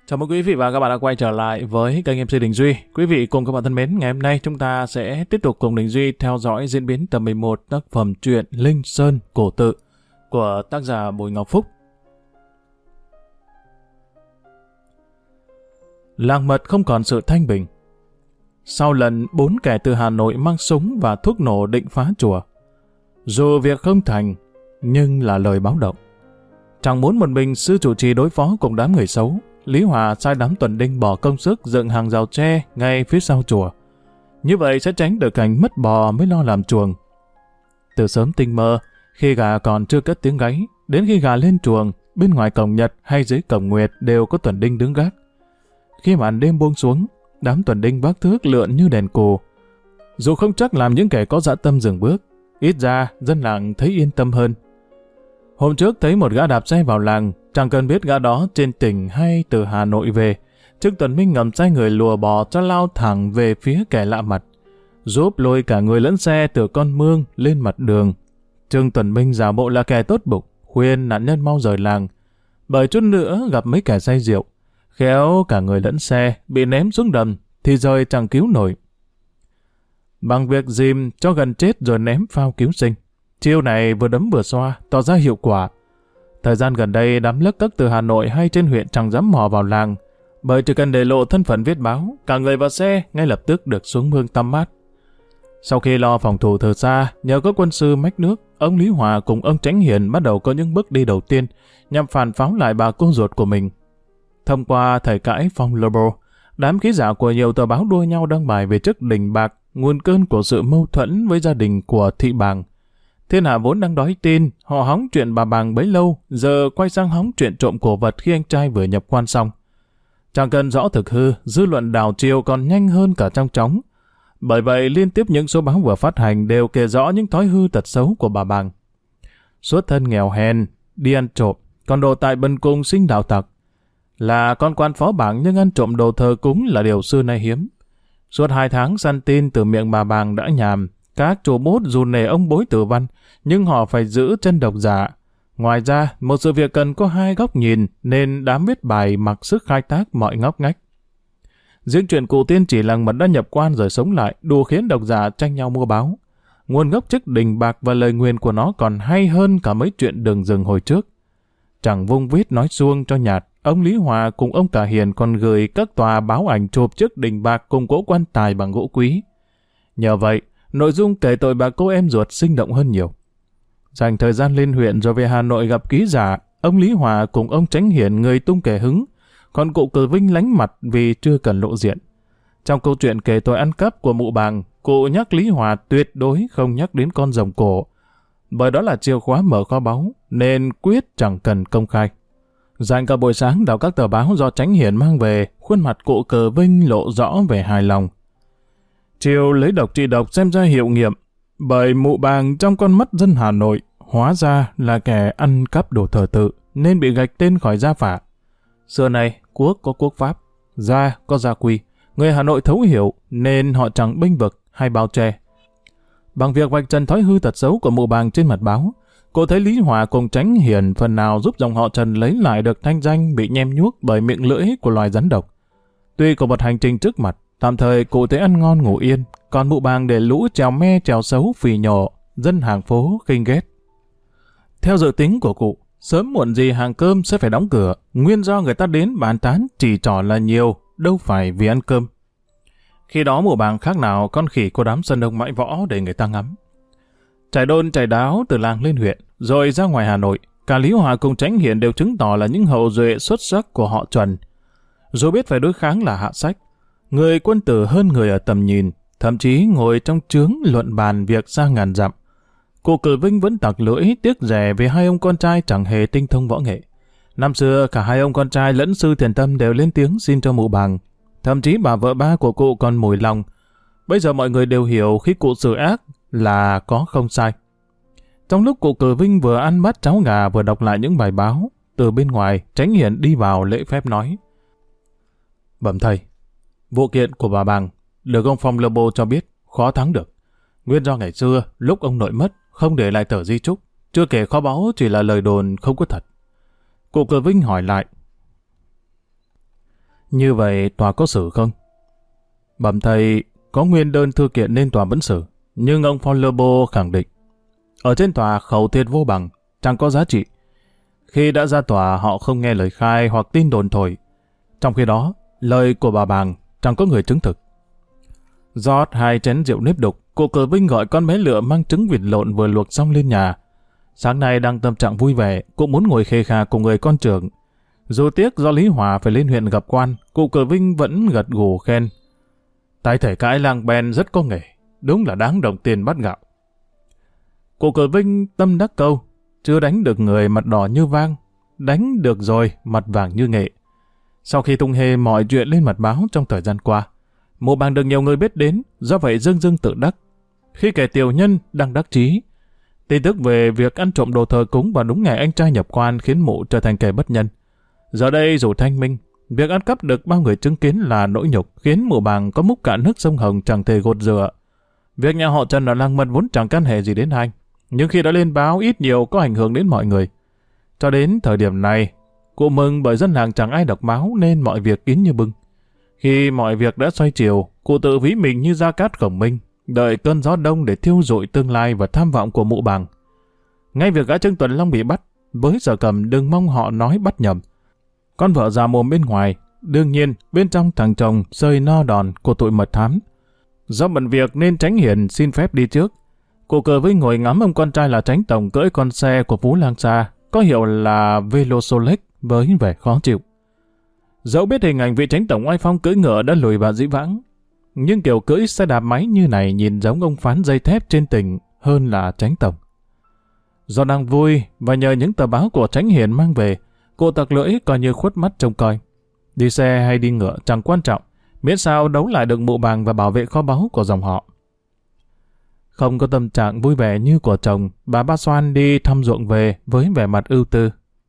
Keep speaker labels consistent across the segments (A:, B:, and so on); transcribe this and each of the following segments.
A: Chào mừng quý vị và các bạn đã quay trở lại với kênh MC Đình Duy. Quý vị cùng các bạn thân mến, ngày hôm nay chúng ta sẽ tiếp tục cùng Đình Duy theo dõi diễn biến tập 11 tác phẩm truyện Linh Sơn Cổ Tự của tác giả Bùi Ngọc Phúc. Làng mật không còn sự thanh bình. Sau lần 4 kẻ từ Hà Nội mang súng và thuốc nổ định phá chùa, dù việc không thành, nhưng là lời báo động. Chẳng muốn một mình sư chủ trì đối phó cùng đám người xấu, Lý Hòa sai đám tuần đinh bỏ công sức dựng hàng rào tre ngay phía sau chùa. Như vậy sẽ tránh được cảnh mất bò mới lo làm chuồng. Từ sớm tinh mơ, khi gà còn chưa cất tiếng gáy, đến khi gà lên chuồng, bên ngoài cổng Nhật hay dưới cổng Nguyệt đều có tuần đinh đứng gác. Khi màn đêm buông xuống, đám tuần đinh vác thước lượn như đèn cù. Dù không chắc làm những kẻ có dã tâm dừng bước, ít ra dân làng thấy yên tâm hơn. Hôm trước thấy một gã đạp xe vào làng, chẳng cần biết gã đó trên tỉnh hay từ Hà Nội về, Trương Tuần Minh ngầm sai người lùa bò cho lao thẳng về phía kẻ lạ mặt, giúp lôi cả người lẫn xe từ con mương lên mặt đường. Trương Tuần Minh giả bộ là kẻ tốt bụng, khuyên nạn nhân mau rời làng, bởi chút nữa gặp mấy kẻ say rượu, khéo cả người lẫn xe bị ném xuống đầm thì rời chẳng cứu nổi. Bằng việc dìm cho gần chết rồi ném phao cứu sinh, chiêu này vừa đấm vừa xoa, tỏ ra hiệu quả. Thời gian gần đây đám lấc cấc từ Hà Nội hay trên huyện chẳng dám mò vào làng, bởi chỉ cần để lộ thân phận viết báo, cả người và xe ngay lập tức được xuống mương tắm mát. Sau khi lo phòng thủ từ xa, nhờ có quân sư mách nước, ông Lý Hòa cùng ông Chánh Hiền bắt đầu có những bước đi đầu tiên nhằm phản pháo lại bà cô ruột của mình. Thông qua thời cãi Phong Lobo, đám ký giả của nhiều tờ báo đua nhau đăng bài về chức Đình Bạc, nguồn cơn của sự mâu thuẫn với gia đình của Thị Bàng. Thiên hạ vốn đang đói tin, họ hóng chuyện bà Bàng bấy lâu, giờ quay sang hóng chuyện trộm cổ vật khi anh trai vừa nhập quan xong. Chẳng cần rõ thực hư, dư luận đảo chiều còn nhanh hơn cả trong chóng. Bởi vậy liên tiếp những số báo vừa phát hành đều kể rõ những thói hư tật xấu của bà Bàng. Xuất thân nghèo hèn, đi ăn trộm, còn đồ tại bần cùng sinh đạo tặc. Là con quan phó bảng nhưng ăn trộm đồ thờ cúng là điều xưa nay hiếm. Suốt 2 tháng săn tin từ miệng bà Bàng đã nhàm. Các chủ bút dù nể ông bối tử văn, nhưng họ phải giữ chân độc giả. Ngoài ra, một sự việc cần có 2 góc nhìn, nên đám viết bài mặc sức khai thác mọi ngóc ngách. Riêng chuyện cụ tiên chỉ làng mật đã nhập quan rồi sống lại, đủ khiến độc giả tranh nhau mua báo. Nguồn gốc chức Đình Bạc và lời nguyền của nó còn hay hơn cả mấy chuyện đường rừng hồi trước. Chẳng vung vít nói suông cho nhạt, ông Lý Hòa cùng ông Cả Hiền còn gửi các tòa báo ảnh chụp chức Đình Bạc cùng cỗ quan tài bằng gỗ quý. Nhờ vậy, nội dung kể tội bà cô em ruột sinh động hơn nhiều. Dành thời gian lên huyện rồi về Hà Nội gặp ký giả, ông Lý Hòa cùng ông Chánh Hiền người tung kẻ hứng, còn cụ Cử Vinh lánh mặt vì chưa cần lộ diện. Trong câu chuyện kể tội ăn cắp của mụ Bàng, cụ nhắc Lý Hòa tuyệt đối không nhắc đến con rồng cổ, bởi đó là chìa khóa mở kho báu, nên quyết chẳng cần công khai. Dành cả buổi sáng đọc các tờ báo do Chánh Hiền mang về, khuôn mặt cụ Cử Vinh lộ rõ vẻ hài lòng. Chiều lấy độc trị độc xem ra hiệu nghiệm, bởi mụ Bàng trong con mắt dân Hà Nội hóa ra là kẻ ăn cắp đồ thờ tự nên bị gạch tên khỏi gia phả. Xưa này quốc có quốc pháp, gia có gia quy, người Hà Nội thấu hiểu nên họ chẳng bênh vực hay bao che. Bằng việc vạch trần thói hư tật xấu của mụ Bàng trên mặt báo, cô thấy Lý Hòa cùng Chánh Hiền phần nào giúp dòng họ Trần lấy lại được thanh danh bị nhem nhuốc bởi miệng lưỡi của loài rắn độc. Tuy có một hành trình trước mặt, tạm thời cụ thấy ăn ngon ngủ yên, còn mụ Bàng để lũ trèo me trèo xấu phì nhổ, dân hàng phố khinh ghét. Theo dự tính của cụ, sớm muộn gì hàng cơm sẽ phải đóng cửa, nguyên do người ta đến bàn tán chỉ trỏ là nhiều, đâu phải vì ăn cơm. Khi đó mụ Bàng khác nào con khỉ của đám sân đông mãi võ để người ta ngắm. Trải đôn trải đáo từ làng lên huyện, rồi ra ngoài Hà Nội, cả Lý Hòa cùng Chánh Hiền đều chứng tỏ là những hậu duệ xuất sắc của họ Trần. Dù biết phải đối kháng là hạ sách, người quân tử hơn người ở tầm nhìn, thậm chí ngồi trong trướng luận bàn việc xa ngàn dặm. Cụ Cử Vinh vẫn tặc lưỡi tiếc rẻ vì 2 ông con trai chẳng hề tinh thông võ nghệ. Năm xưa cả 2 ông con trai lẫn sư Thiền Tâm đều lên tiếng xin cho mụ Bàng. Thậm chí bà vợ ba của cụ còn mùi lòng. Bây giờ mọi người đều hiểu khi cụ xử ác là có không sai. Trong lúc cụ Cử Vinh vừa ăn bát cháo gà vừa đọc lại những bài báo, từ bên ngoài Chánh Hiền đi vào lễ phép nói: "Bẩm thầy, vụ kiện của bà Bàng được ông Phong Lobo cho biết khó thắng được. Nguyên do ngày xưa lúc ông nội mất không để lại tờ di chúc, chưa kể kho báu chỉ là lời đồn không có thật." Cụ Cử Vinh hỏi lại: Như vậy tòa có xử không? Bẩm thầy, có nguyên đơn thư kiện nên tòa vẫn xử. Nhưng ông Follerbo khẳng định, ở trên tòa khẩu thiệt vô bằng, chẳng có giá trị. Khi đã ra tòa họ không nghe lời khai hoặc tin đồn thổi. Trong khi đó, lời của bà Bàng chẳng có người chứng thực. Rót 2 chén rượu nếp đục, cụ Cờ Vinh gọi con bé Lựa mang trứng vịt lộn vừa luộc xong lên nhà. Sáng nay đang tâm trạng vui vẻ, cụ muốn ngồi khê khà cùng người con trưởng. Dù tiếc do Lý Hòa phải lên huyện gặp quan, cụ Cờ Vinh vẫn gật gù khen. Tài thể cãi làng bèn rất có nghề, đúng là đáng đồng tiền bát gạo. Cụ Cờ Vinh tâm đắc câu, chưa đánh được người mặt đỏ như vang, đánh được rồi mặt vàng như nghệ. Sau khi tung hê mọi chuyện lên mặt báo trong thời gian qua, mụ Bàng được nhiều người biết đến, do vậy dưng dưng tự đắc. Khi kẻ tiểu nhân đang đắc chí, tin tức về việc ăn trộm đồ thờ cúng vào đúng ngày anh trai nhập quan khiến mụ trở thành kẻ bất nhân. Giờ đây dù thanh minh, việc ăn cắp được bao người chứng kiến là nỗi nhục khiến mụ Bàng có múc cạn nước sông Hồng chẳng thể gột rửa. Việc nhà họ Trần ở làng Mật vốn chẳng can hệ gì đến anh, nhưng khi đã lên báo ít nhiều có ảnh hưởng đến mọi người. Cho đến thời điểm này, cụ mừng bởi dân làng chẳng ai đọc báo nên mọi việc kín như bưng. Khi mọi việc đã xoay chiều, cụ tự ví mình như Gia Cát Khổng Minh, đợi cơn gió đông để thiêu rụi tương lai và tham vọng của mụ Bàng. Ngay việc gã Trương Tuần Long bị bắt, với Sở Cầm đừng mong họ nói bắt nhầm. Con vợ già mồm bên ngoài, đương nhiên bên trong thằng chồng sơi no đòn của tụi mật thám. Do bận việc nên Chánh Hiền xin phép đi trước. Cụ Cờ Vinh ngồi ngắm ông con trai là Chánh Tổng cưỡi con xe của Phú Lang Sa, có hiệu là Velosolex với vẻ khó chịu. Dẫu biết hình ảnh vị Chánh Tổng oai phong cưỡi ngựa đã lùi vào dĩ vãng, nhưng kiểu cưỡi xe đạp máy như này nhìn giống ông phán dây thép trên tỉnh hơn là Chánh Tổng. Do đang vui và nhờ những tờ báo của Chánh Hiền mang về, cụ tặc lưỡi coi như khuất mắt trông coi. Đi xe hay đi ngựa chẳng quan trọng, miễn sao đấu lại được mụ Bàng và bảo vệ kho báu của dòng họ. Không có tâm trạng vui vẻ như của chồng, bà Ba Xoan đi thăm ruộng về với vẻ mặt ưu tư.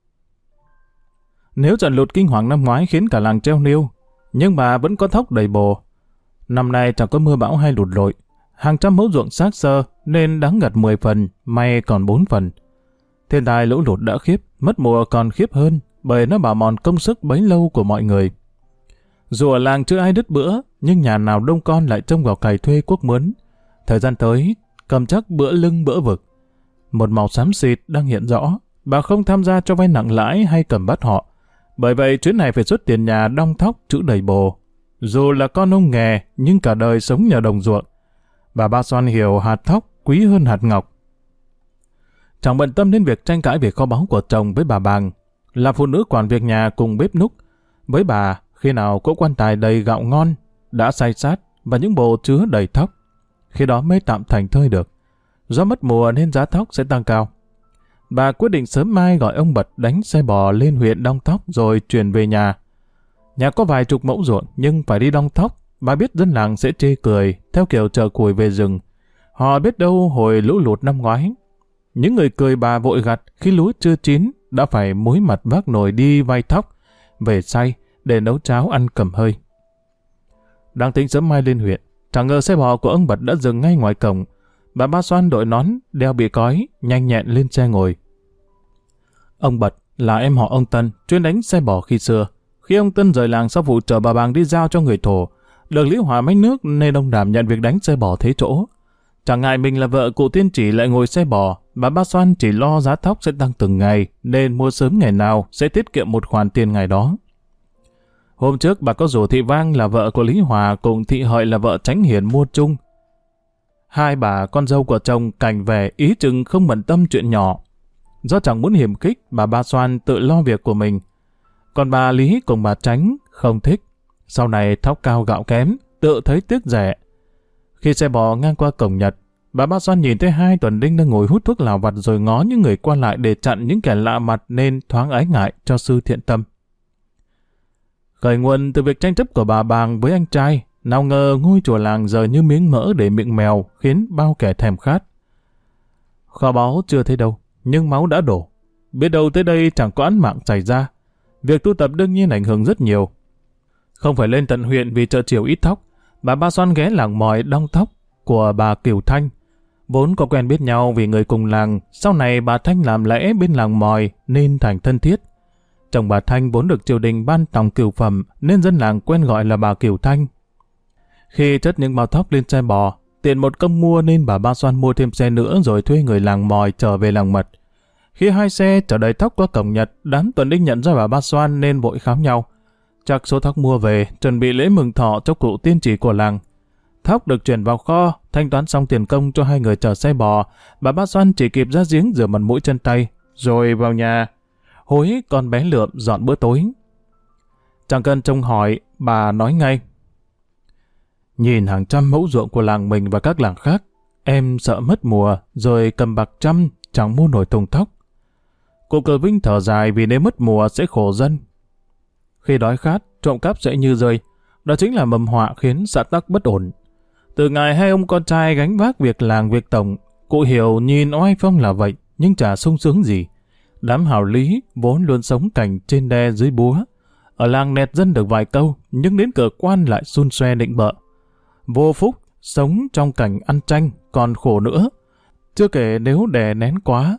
A: Nếu trận lụt kinh hoàng năm ngoái khiến cả làng treo niêu, nhưng bà vẫn có thóc đầy bồ. Năm nay chẳng có mưa bão hay lụt lội, hàng trăm mẫu ruộng xác xơ nên đáng gặt 10 phần, may còn 4 phần. Thiên tai lũ lụt đã khiếp, mất mùa còn khiếp hơn, bởi nó bào mòn công sức bấy lâu của mọi người. Dù ở làng chưa ai đứt bữa, nhưng nhà nào đông con lại trông vào cày thuê quốc mướn. Thời gian tới, cầm chắc bữa lưng bữa vực. Một màu xám xịt đang hiện rõ, bà không tham gia cho vay nặng lãi hay cầm bắt họ. Bởi vậy chuyến này phải xuất tiền nhà đong thóc chữ đầy bồ. Dù là con ông nghè, nhưng cả đời sống nhờ đồng ruộng. Bà Ba Xoan hiểu hạt thóc quý hơn hạt ngọc. Chẳng bận tâm đến việc tranh cãi về kho báu của chồng với bà Bàng, là phụ nữ quản việc nhà cùng bếp núc. Với bà, khi nào cỗ quan tài đầy gạo ngon, đã xay sát và những bồ chứa đầy thóc, khi đó mới tạm thành thơi được. Do mất mùa nên giá thóc sẽ tăng cao. Bà quyết định sớm mai gọi ông Bật đánh xe bò lên huyện đong thóc rồi chuyển về nhà. Nhà có vài chục mẫu ruộng nhưng phải đi đong thóc, bà biết dân làng sẽ chê cười theo kiểu chợ củi về rừng. Họ biết đâu hồi lũ lụt năm ngoái, những người cười bà vội gặt khi lúa chưa chín đã phải muối mặt vác nồi đi vay thóc về xay để nấu cháo ăn cầm hơi. Đang tính sớm mai lên huyện, chẳng ngờ xe bò của ông Bật đã dừng ngay ngoài cổng. Bà Ba Xoan đội nón, đeo bị cói, nhanh nhẹn lên xe ngồi. Ông Bật là em họ ông Tân, chuyên đánh xe bò khi xưa. Khi ông Tân rời làng sau vụ chở bà Bàng đi giao cho người thổ, được Lý Hòa mách nước nên ông đảm nhận việc đánh xe bò thế chỗ. Chẳng ngại mình là vợ cụ Tiên Chỉ lại ngồi xe bò, bà Ba Xoan chỉ lo giá thóc sẽ tăng từng ngày nên mua sớm ngày nào sẽ tiết kiệm một khoản tiền ngày đó. Hôm trước bà có rủ thị Vang là vợ của Lý Hòa cùng thị Hợi là vợ Chánh Hiền mua chung. Hai bà con dâu của chồng cảnh về ý chừng không bận tâm chuyện nhỏ. Do chẳng muốn hiểm khích, bà Ba Xoan tự lo việc của mình. Còn bà Lý cùng bà Chánh không thích. Sau này thóc cao gạo kém, tự thấy tiếc rẻ. Khi xe bò ngang qua cổng Nhật, bà Ba Xoan nhìn thấy hai tuần đinh đang ngồi hút thuốc lào vặt rồi ngó những người qua lại để chặn những kẻ lạ mặt nên thoáng ái ngại cho sư thiện tâm. Khởi nguồn từ việc tranh chấp của bà Bàng với anh trai, nào ngờ ngôi chùa làng giờ như miếng mỡ để miệng mèo khiến bao kẻ thèm khát. Kho báu chưa thấy đâu, nhưng máu đã đổ. Biết đâu tới đây chẳng có án mạng xảy ra. Việc tu tập đương nhiên ảnh hưởng rất nhiều. Không phải lên tận huyện vì chợ chiều ít thóc, bà Ba Xoan ghé làng mòi đong thóc của bà Kiều Thanh. Vốn có quen biết nhau vì người cùng làng, sau này bà Thanh làm lễ bên làng mòi nên thành thân thiết. Chồng bà Thanh vốn được triều đình ban tòng cửu phẩm nên dân làng quen gọi là bà Cửu Thanh. Khi chất những bao thóc lên xe bò, tiện một công mua nên bà Ba Xoan mua thêm xe nữa rồi thuê người làng mòi trở về làng Mật. Khi hai xe chở đầy thóc qua cổng Nhật, đám tuần đinh nhận ra bà Ba Xoan nên vội khám nhau. Chắc số thóc mua về, chuẩn bị lễ mừng thọ cho cụ tiên chỉ của làng. Thóc được chuyển vào kho, thanh toán xong tiền công cho hai người chở xe bò, bà Ba Xoan chỉ kịp ra giếng rửa mặt mũi chân tay, rồi vào nhà hối con bé Lượm dọn bữa tối. Chẳng cần trông hỏi, bà nói ngay: nhìn hàng trăm mẫu ruộng của làng mình và các làng khác, em sợ mất mùa, rồi cầm bạc trăm chẳng mua nổi thùng thóc. Cụ Cờ Vinh thở dài vì nếu mất mùa sẽ khổ dân. Khi đói khát, trộm cắp sẽ như rơi. Đó chính là mầm họa khiến xã tắc bất ổn. Từ ngày hai ông con trai gánh vác việc làng việc tổng, cụ Hiểu nhìn oai phong là vậy, nhưng chả sung sướng gì. Đám hào lý vốn luôn sống cảnh trên đe dưới búa. Ở làng nẹt dân được vài câu, nhưng đến cửa quan lại xun xoe định bợ. Vô phúc, sống trong cảnh ăn tranh, còn khổ nữa. Chưa kể nếu đè nén quá.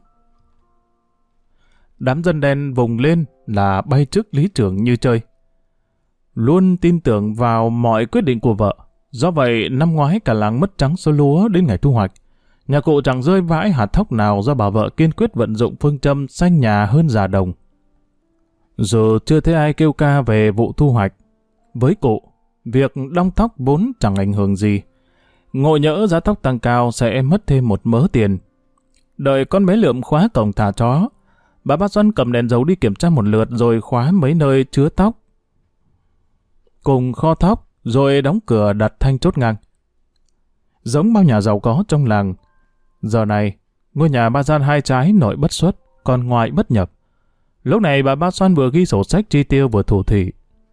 A: Đám dân đen vùng lên là bay trước lý trưởng như chơi. Luôn tin tưởng vào mọi quyết định của vợ. Do vậy, năm ngoái cả làng mất trắng số lúa đến ngày thu hoạch. Nhà cụ chẳng rơi vãi hạt thóc nào do bà vợ kiên quyết vận dụng phương châm xanh nhà hơn già đồng. Dù chưa thấy ai kêu ca về vụ thu hoạch, với cụ, việc đong thóc vốn chẳng ảnh hưởng gì. Ngộ nhỡ giá thóc tăng cao sẽ mất thêm một mớ tiền. Đợi con bé Lượm khóa cổng thả chó, bà Ba Xoan cầm đèn dầu đi kiểm tra một lượt rồi khóa mấy nơi chứa thóc cùng kho thóc, rồi đóng cửa đặt thanh chốt ngang. Giống bao nhà giàu có trong làng, giờ này ngôi nhà ba gian hai trái nội bất xuất, còn ngoại bất nhập. Lúc này bà Ba Xoan vừa ghi sổ sách chi tiêu vừa thủ thỉ.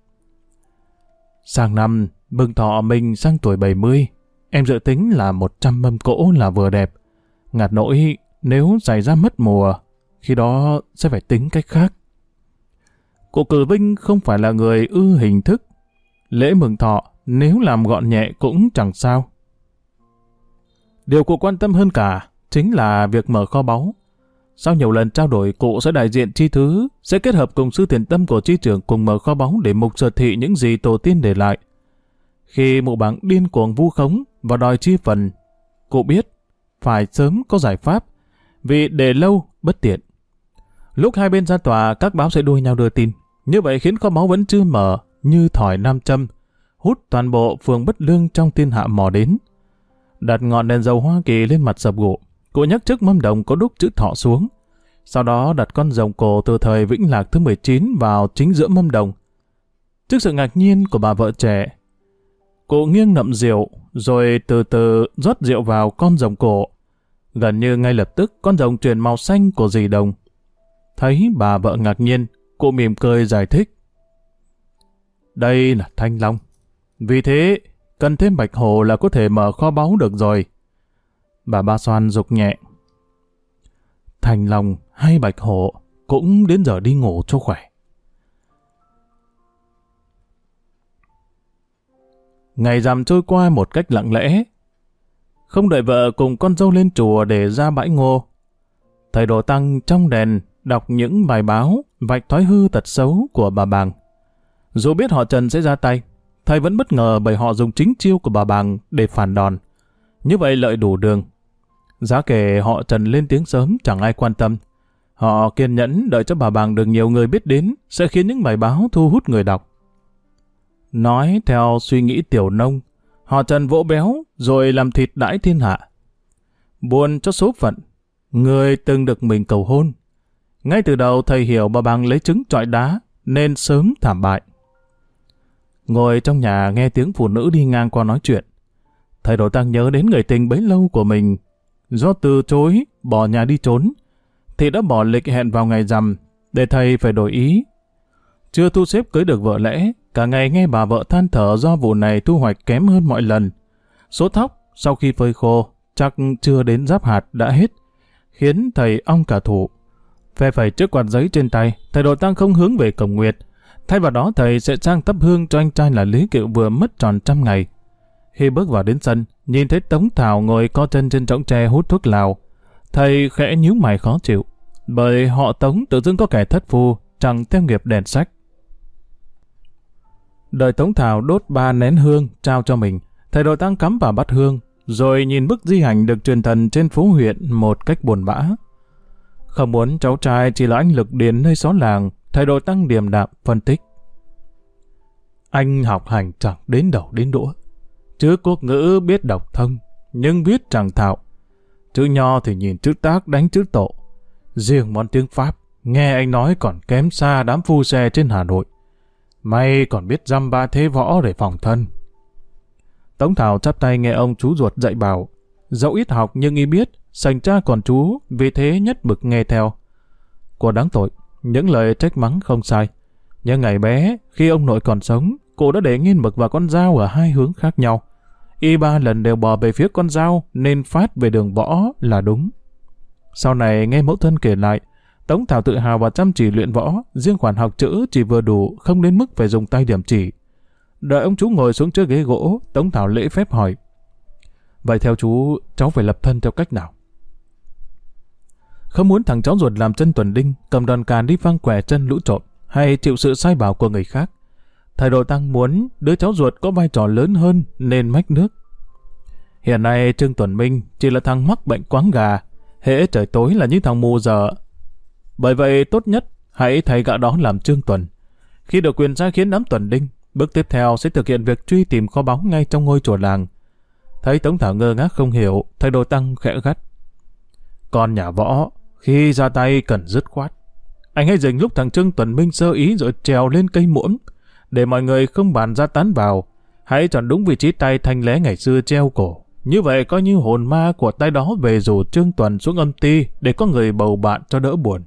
A: Sang năm mừng thọ mình sang tuổi 70, em dự tính là 100 mâm cỗ là vừa đẹp. Ngặt nỗi nếu xảy ra mất mùa, khi đó sẽ phải tính cách khác. Cụ Cử Vinh không phải là người ưa hình thức. Lễ mừng thọ nếu làm gọn nhẹ cũng chẳng sao. Điều cụ quan tâm hơn cả chính là việc mở kho báu. Sau nhiều lần trao đổi, cụ sẽ đại diện chi thứ, sẽ kết hợp cùng sư tiền tâm của chi trưởng cùng mở kho báu để mục sở thị những gì tổ tiên để lại. Khi mụ bảng điên cuồng vu khống và đòi chi phần, cụ biết phải sớm có giải pháp, vì để lâu bất tiện. Lúc hai bên ra tòa, các báo sẽ đua nhau đưa tin. Như vậy khiến kho báu vẫn chưa mở, như thỏi nam châm, hút toàn bộ phường Bất Lương trong thiên hạ mò đến. Đặt ngọn đèn dầu Hoa Kỳ lên mặt sập gỗ, cụ nhắc chiếc mâm đồng có đúc chữ thọ xuống. Sau đó đặt con rồng cổ từ thời Vĩnh Lạc thứ 19 vào chính giữa mâm đồng. Trước sự ngạc nhiên của bà vợ trẻ, cụ nghiêng nậm rượu, rồi từ từ rót rượu vào con rồng cổ. Gần như ngay lập tức con rồng chuyển màu xanh của dì đồng. Thấy bà vợ ngạc nhiên, cụ mỉm cười giải thích. Đây là thanh long. Vì thế, cần thêm bạch hổ là có thể mở kho báu được rồi. Bà Ba Xoan dục nhẹ. Thanh long hay bạch hổ cũng đến giờ đi ngủ cho khỏe. Ngày rằm trôi qua một cách lặng lẽ. Không đợi vợ cùng con dâu lên chùa để ra bãi ngô, thầy Đồ Tăng trong đèn đọc những bài báo vạch thói hư tật xấu của bà Bàng. Dù biết họ Trần sẽ ra tay, thầy vẫn bất ngờ bởi họ dùng chính chiêu của bà Bàng để phản đòn. Như vậy lợi đủ đường. Giá kể họ Trần lên tiếng sớm chẳng ai quan tâm. Họ kiên nhẫn đợi cho bà Bàng được nhiều người biết đến sẽ khiến những bài báo thu hút người đọc. Nói theo suy nghĩ tiểu nông, họ Trần vỗ béo rồi làm thịt đãi thiên hạ. Buồn cho số phận, người từng được mình cầu hôn. Ngay từ đầu thầy hiểu bà Bàng lấy trứng trọi đá nên sớm thảm bại. Ngồi trong nhà nghe tiếng phụ nữ đi ngang qua nói chuyện, thầy Đồ Tăng nhớ đến người tình bấy lâu của mình. Do từ chối bỏ nhà đi trốn, thì đã bỏ lịch hẹn vào ngày rằm để thầy phải đổi ý. Chưa thu xếp cưới được vợ lẽ, cả ngày nghe bà vợ than thở do vụ này thu hoạch kém hơn mọi lần. Số thóc sau khi phơi khô chắc chưa đến giáp hạt đã hết, khiến thầy ong cả thủ. Phe phẩy chiếc quạt giấy trên tay, thầy Đồ Tăng không hướng về cổng nguyệt. Thay vào đó thầy sẽ trang thắp hương cho anh trai là Lý Kiệu vừa mất tròn 100 ngày. Khi bước vào đến sân, nhìn thấy Tống Thảo ngồi co chân trên chõng tre hút thuốc lào, thầy khẽ nhíu mày khó chịu, bởi họ Tống tự dưng có kẻ thất phu chẳng theo nghiệp đèn sách. Đợi Tống Thảo đốt 3 nén hương trao cho mình, thầy đội tăng cắm vào bát hương, rồi nhìn bức di ảnh được truyền thần trên phố huyện một cách buồn bã. Không muốn cháu trai chỉ là anh lực điền nơi xó làng, thầy đội tăng điềm đạm phân tích. Anh học hành chẳng đến đầu đến đũa, chữ quốc ngữ biết đọc thông, nhưng viết chẳng thạo. Chữ nho thì nhìn chữ tác đánh chữ tổ. Riêng món tiếng Pháp, nghe anh nói còn kém xa đám phu xe trên Hà Nội. May còn biết dăm ba thế võ để phòng thân. Tống Thảo chắp tay nghe ông chú ruột dạy bảo. Dẫu ít học nhưng y biết, sành cha còn chú, vì thế nhất mực nghe theo. Cô đáng tội, những lời trách mắng không sai. Nhưng ngày bé, khi ông nội còn sống, cô đã để nghiên mực vào con dao ở hai hướng khác nhau. Y 3 lần đều bò về phía con dao nên phát về đường võ là đúng. Sau này nghe mẫu thân kể lại, Tống Thảo tự hào và chăm chỉ luyện võ, riêng khoản học chữ chỉ vừa đủ, không đến mức phải dùng tay điểm chỉ. Đợi ông chú ngồi xuống chiếc ghế gỗ, Tống Thảo lễ phép hỏi. Vậy theo chú, cháu phải lập thân theo cách nào? Không muốn thằng cháu ruột làm chân tuần đinh, cầm đòn càn đi phang quẻ chân lũ trộm, hay chịu sự sai bảo của người khác. Thầy đội tăng muốn đứa cháu ruột có vai trò lớn hơn nên mách nước. Hiện nay Trương Tuần Minh chỉ là thằng mắc bệnh quáng gà, hễ trời tối là như thằng mù dở. Bởi vậy tốt nhất hãy thay gã đó làm Trương Tuần. Khi được quyền sai khiến đám tuần đinh, bước tiếp theo sẽ thực hiện việc truy tìm kho báu ngay trong ngôi chùa làng. Thấy Tống Thảo ngơ ngác không hiểu, thầy đội tăng khẽ gắt. Con nhà võ, khi ra tay cần dứt khoát. Anh hãy dừng lúc thằng Trương Tuần Minh sơ ý rồi trèo lên cây muỗng, để mọi người không bàn ra tán vào. Hãy chọn đúng vị trí tay thanh lé ngày xưa treo cổ. Như vậy coi như hồn ma của tay đó về rủ Trương Tuần xuống âm ti để có người bầu bạn cho đỡ buồn.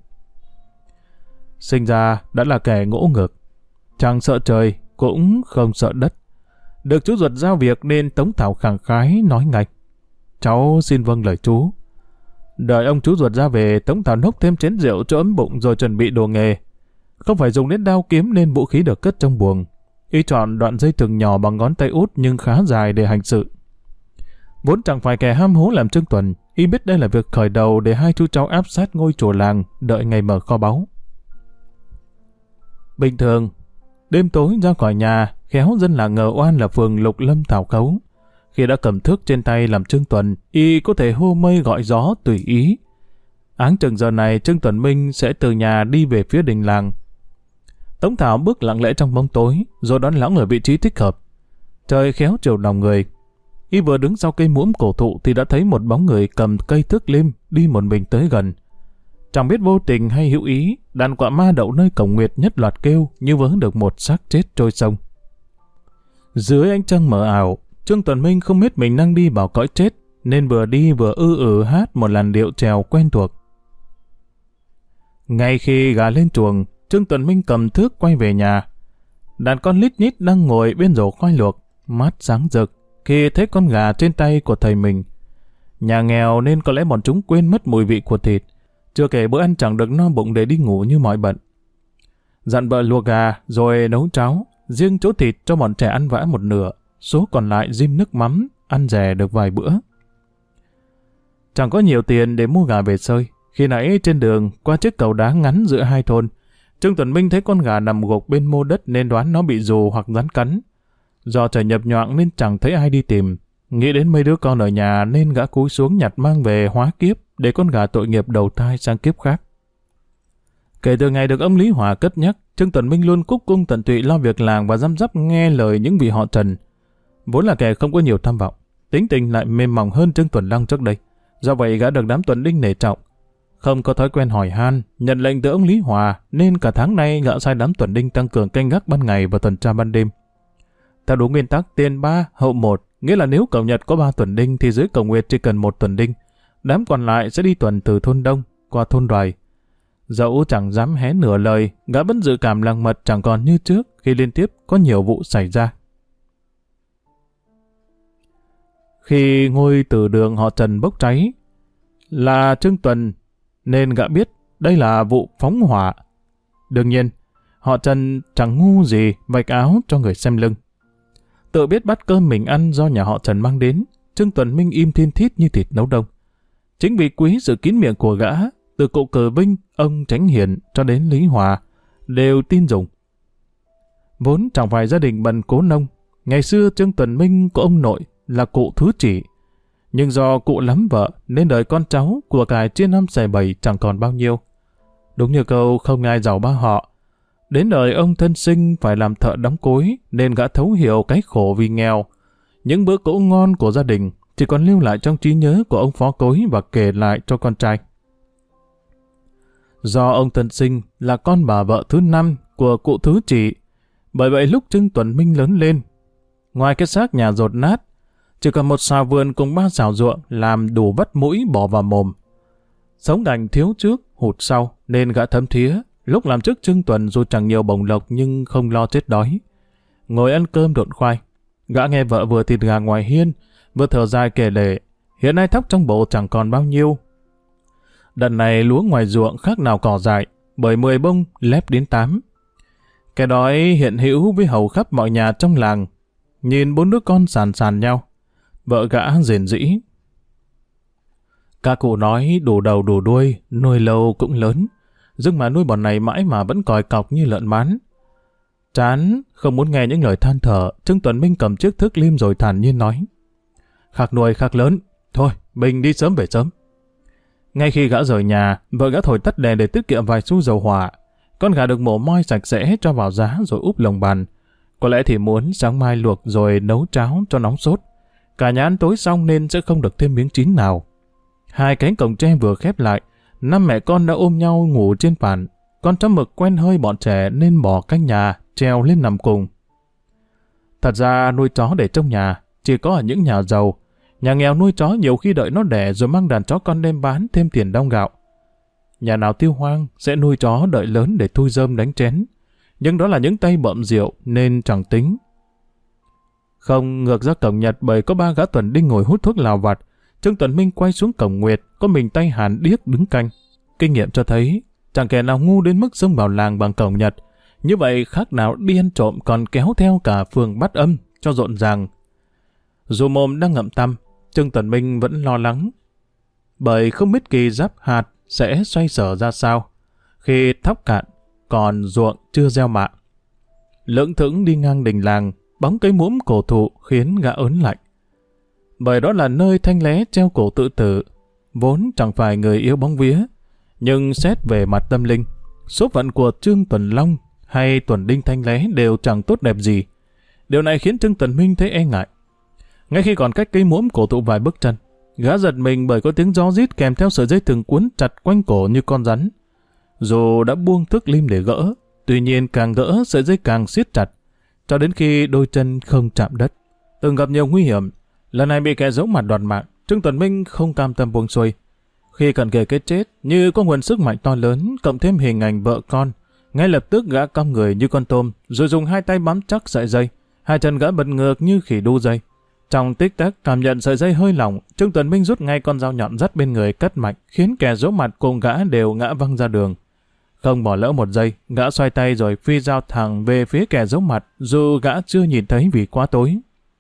A: Sinh ra đã là kẻ ngỗ ngược, chẳng sợ trời cũng không sợ đất. Được chú ruột giao việc nên Tống Thảo khẳng khái nói ngay. Cháu xin vâng lời chú. Đợi ông chú ruột ra về, Tống Thảo nốc thêm chén rượu cho ấm bụng rồi chuẩn bị đồ nghề. Không phải dùng đến đao kiếm nên vũ khí được cất trong buồng. Y chọn đoạn dây thừng nhỏ bằng ngón tay út nhưng khá dài để hành sự. Vốn chẳng phải kẻ ham hố làm Trương Tuần, y biết đây là việc khởi đầu để hai chú cháu áp sát ngôi chùa làng, đợi ngày mở kho báu. Bình thường, đêm tối ra khỏi nhà, khéo dân làng ngờ oan là phường Lục Lâm Thảo Khấu. Khi đã cầm thước trên tay làm Trương Tuần, y có thể hô mây gọi gió tùy ý. Áng chừng giờ này Trương Tuần Minh sẽ từ nhà đi về phía đình làng. Tống Thảo bước lặng lẽ trong bóng tối, rồi đón lõng ở vị trí thích hợp. Trời khéo chiều lòng người. Y vừa đứng sau cây muỗng cổ thụ thì đã thấy một bóng người cầm cây thước lim đi một mình tới gần. Chẳng biết vô tình hay hữu ý, đàn quạ ma đậu nơi cổng nguyệt nhất loạt kêu như vớ được một xác chết trôi sông. Dưới ánh trăng mờ ảo, Trương Tuần Minh không biết mình đang đi vào cõi chết, nên vừa đi vừa hát một làn điệu trèo quen thuộc. Ngay khi gà lên chuồng, Trương Tuần Minh cầm thước quay về nhà. Đàn con lít nhít đang ngồi bên rổ khoai luộc, mắt sáng rực khi thấy con gà trên tay của thầy mình. Nhà nghèo nên có lẽ bọn chúng quên mất mùi vị của thịt, chưa kể bữa ăn chẳng được no bụng để đi ngủ như mọi bận. Dặn vợ luộc gà rồi nấu cháo, riêng chỗ thịt cho bọn trẻ ăn vã một nửa, số còn lại rim nước mắm, ăn rẻ được vài bữa. Chẳng có nhiều tiền để mua gà về sơi. Khi nãy trên đường qua chiếc cầu đá ngắn giữa hai thôn, Trương Tuần Minh thấy con gà nằm gục bên mô đất nên đoán nó bị dù hoặc rắn cắn. Do trời nhập nhoạng nên chẳng thấy ai đi tìm. Nghĩ đến mấy đứa con ở nhà nên gã cúi xuống nhặt mang về hóa kiếp để con gà tội nghiệp đầu thai sang kiếp khác. Kể từ ngày được ông Lý Hòa cất nhắc, Trương Tuần Minh luôn cúc cung tận tụy lo việc làng và răm rắp nghe lời những vị họ Trần. Vốn là kẻ không có nhiều tham vọng, tính tình lại mềm mỏng hơn Trương Tuần Lăng trước đây. Do vậy gã được đám tuần đinh nể trọng. Không có thói quen hỏi han, nhận lệnh từ ông Lý Hòa nên cả tháng nay gã sai đám tuần đinh tăng cường canh gác ban ngày và tuần tra ban đêm. Theo đúng nguyên tắc tiền 3 hậu 1, nghĩa là nếu cổng Nhật có 3 tuần đinh thì dưới cổng Nguyệt chỉ cần 1 tuần đinh. Đám còn lại sẽ đi tuần từ thôn Đông qua thôn Đoài. Dẫu chẳng dám hé nửa lời, gã vẫn dự cảm làng mật chẳng còn như trước khi liên tiếp có nhiều vụ xảy ra. Khi ngôi từ đường họ Trần bốc cháy là Trương Tuần nên gã biết đây là vụ phóng hỏa. Đương nhiên, họ Trần chẳng ngu gì vạch áo cho người xem lưng. Tự biết bát cơm mình ăn do nhà họ Trần mang đến, Trương Tuần Minh im thiên thít như thịt nấu đông. Chính vì quý sự kín miệng của gã, từ cụ Cờ Vinh, ông Chánh Hiền cho đến Lý Hòa, đều tin dùng. Vốn chẳng phải gia đình bần cố nông, ngày xưa Trương Tuần Minh có ông nội là cụ Thứ Chỉ, nhưng do cụ lắm vợ nên đời con cháu của cải chia năm xẻ bảy chẳng còn bao nhiêu. Đúng như câu không ai giàu ba họ. Đến đời ông thân sinh phải làm thợ đóng cối nên gã thấu hiểu cái khổ vì nghèo. Những bữa cỗ ngon của gia đình chỉ còn lưu lại trong trí nhớ của ông phó cối và kể lại cho con trai. Do ông thân sinh là con bà vợ thứ 5 của cụ Thứ Chỉ, bởi vậy lúc Trương Tuần Minh lớn lên, ngoài cái xác nhà dột nát, chỉ còn một xào vườn cùng 3 xào ruộng làm đủ vắt mũi bỏ vào mồm. Sống đành thiếu trước, hụt sau, nên gã thấm thía, lúc làm chức Trương Tuần dù chẳng nhiều bổng lộc nhưng không lo chết đói. Ngồi ăn cơm độn khoai, gã nghe vợ vừa thịt gà ngoài hiên, vừa thở dài kể lể, hiện nay thóc trong bộ chẳng còn bao nhiêu. Đợt này lúa ngoài ruộng khác nào cỏ dại, bởi 10 bông lép đến 8. Cái đói hiện hữu với hầu khắp mọi nhà trong làng. Nhìn 4 đứa con sàn sàn nhau, vợ gã rền rĩ. Các cụ nói đủ đầu đủ đuôi, nuôi lâu cũng lớn, nhưng mà nuôi bọn này mãi mà vẫn còi cọc như lợn mán. Chán, không muốn nghe những lời than thở, Trương Tuần Minh cầm chiếc thước lim rồi thản nhiên nói. Khạc nuôi khạc lớn, thôi, mình đi sớm về sớm. Ngay khi gã rời nhà, vợ gã thổi tắt đèn để tiết kiệm vài xu dầu hỏa. Con gà được mổ moi sạch sẽ cho vào giá rồi úp lồng bàn. Có lẽ thì muốn sáng mai luộc rồi nấu cháo cho nóng sốt. Cả nhà ăn tối xong nên sẽ không được thêm miếng chín nào. 2 cánh cổng tre vừa khép lại, 5 mẹ con đã ôm nhau ngủ trên phản. Con chó mực quen hơi bọn trẻ nên bỏ canh nhà, treo lên nằm cùng. Thật ra nuôi chó để trong nhà chỉ có ở những nhà giàu. Nhà nghèo nuôi chó nhiều khi đợi nó đẻ rồi mang đàn chó con đem bán thêm tiền đong gạo. Nhà nào tiêu hoang sẽ nuôi chó đợi lớn để thui rơm đánh chén. Nhưng đó là những tay bợm rượu nên chẳng tính. Không ngược ra cổng Nhật bởi có 3 gã tuần đinh ngồi hút thuốc lào vặt. Trương Tuần Minh quay xuống cổng Nguyệt, có mình tay Hàn điếc đứng canh. Kinh nghiệm cho thấy, chẳng kẻ nào ngu đến mức xông vào làng bằng cổng Nhật. Như vậy khác nào đi ăn trộm còn kéo theo cả phường Bát Âm cho rộn ràng. Dù mồm đang ngậm tăm, Trương Tuần Minh vẫn lo lắng. Bởi không biết kỳ giáp hạt sẽ xoay sở ra sao khi thóc cạn, còn ruộng chưa gieo mạ. Lững thững đi ngang đình làng, bóng cây muỗm cổ thụ khiến gã ớn lạnh. Bởi đó là nơi Thanh Lé treo cổ tự tử, vốn chẳng phải người yêu bóng vía, nhưng xét về mặt tâm linh, số phận của Trương Tuần Long hay Tuần Đinh Thanh Lé đều chẳng tốt đẹp gì. Điều này khiến Trương Tuần Minh thấy e ngại. Ngay khi còn cách cây muỗm cổ thụ vài bước chân, gã giật mình bởi có tiếng gió rít kèm theo sợi dây thừng cuốn chặt quanh cổ như con rắn. Dù đã buông thước lim để gỡ, tuy nhiên càng gỡ sợi dây càng siết chặt, cho đến khi đôi chân không chạm đất. Từng gặp nhiều nguy hiểm, lần này bị kẻ giấu mặt đoạt mạng, Trương Tuần Minh không cam tâm buông xuôi. Khi cận kề cái chết, như có nguồn sức mạnh to lớn, cộng thêm hình ảnh vợ con, ngay lập tức gã cong người như con tôm, rồi dùng 2 tay bám chắc sợi dây, 2 chân gã bật ngược như khỉ đu dây. Trong tích tắc cảm nhận sợi dây hơi lỏng, Trương Tuần Minh rút ngay con dao nhọn dắt bên người cắt mạnh, khiến kẻ giấu mặt cùng gã đều ngã văng ra đường. Không bỏ lỡ một giây, gã xoay tay rồi phi dao thẳng về phía kẻ giấu mặt, dù gã chưa nhìn thấy vì quá tối.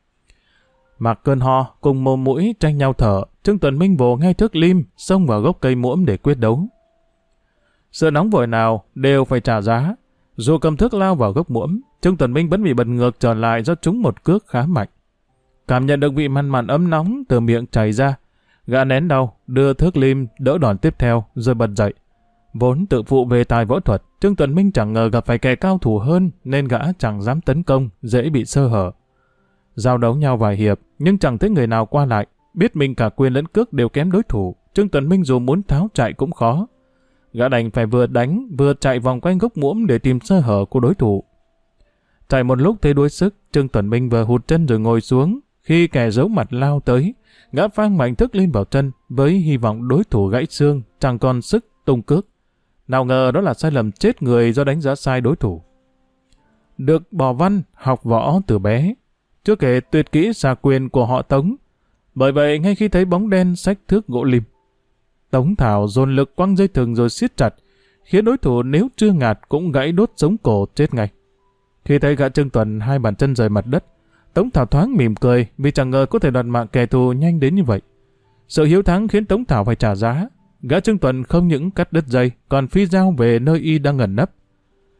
A: Mặc cơn ho cùng mồm mũi tranh nhau thở, Trương Tuần Minh vồ ngay thước lim, xông vào gốc cây muỗm để quyết đấu. Sự nóng vội nào đều phải trả giá. Dù cầm thước lao vào gốc muỗm, Trương Tuần Minh vẫn bị bật ngược trở lại do trúng một cước khá mạnh. Cảm nhận được vị mặn mặn ấm nóng từ miệng chảy ra, gã nén đau, đưa thước lim đỡ đòn tiếp theo rồi bật dậy. Vốn tự phụ về tài võ thuật, Trương Tuần Minh chẳng ngờ gặp phải kẻ cao thủ hơn nên gã chẳng dám tấn công, dễ bị sơ hở. Giao đấu nhau vài hiệp nhưng chẳng thấy người nào qua lại, biết mình cả quyền lẫn cước đều kém đối thủ, Trương Tuần Minh dù muốn tháo chạy cũng khó. Gã đành phải vừa đánh vừa chạy vòng quanh gốc muỗm để tìm sơ hở của đối thủ. Chạy một lúc thấy đuối sức, Trương Tuần Minh vừa hụt chân rồi ngồi xuống. Khi kẻ giấu mặt lao tới, gã phang mạnh thước lên vào chân với hy vọng đối thủ gãy xương, chẳng còn sức tung cước. Nào ngờ đó là sai lầm chết người do đánh giá sai đối thủ. Được Bò Văn học võ từ bé, chưa kể tuyệt kỹ xà quyền của họ Tống. Bởi vậy ngay khi thấy bóng đen xách thước gỗ lim, Tống Thảo dồn lực quăng dây thừng rồi siết chặt, khiến đối thủ nếu chưa ngạt cũng gãy đốt sống cổ chết ngay. Khi thấy gã Trương Tuần 2 bàn chân rời mặt đất, Tống Thảo thoáng mỉm cười vì chẳng ngờ có thể đoạt mạng kẻ thù nhanh đến như vậy. Sự hiếu thắng khiến Tống Thảo phải trả giá. Gã Trương Tuần không những cắt đứt dây, còn phi dao về nơi y đang ẩn nấp.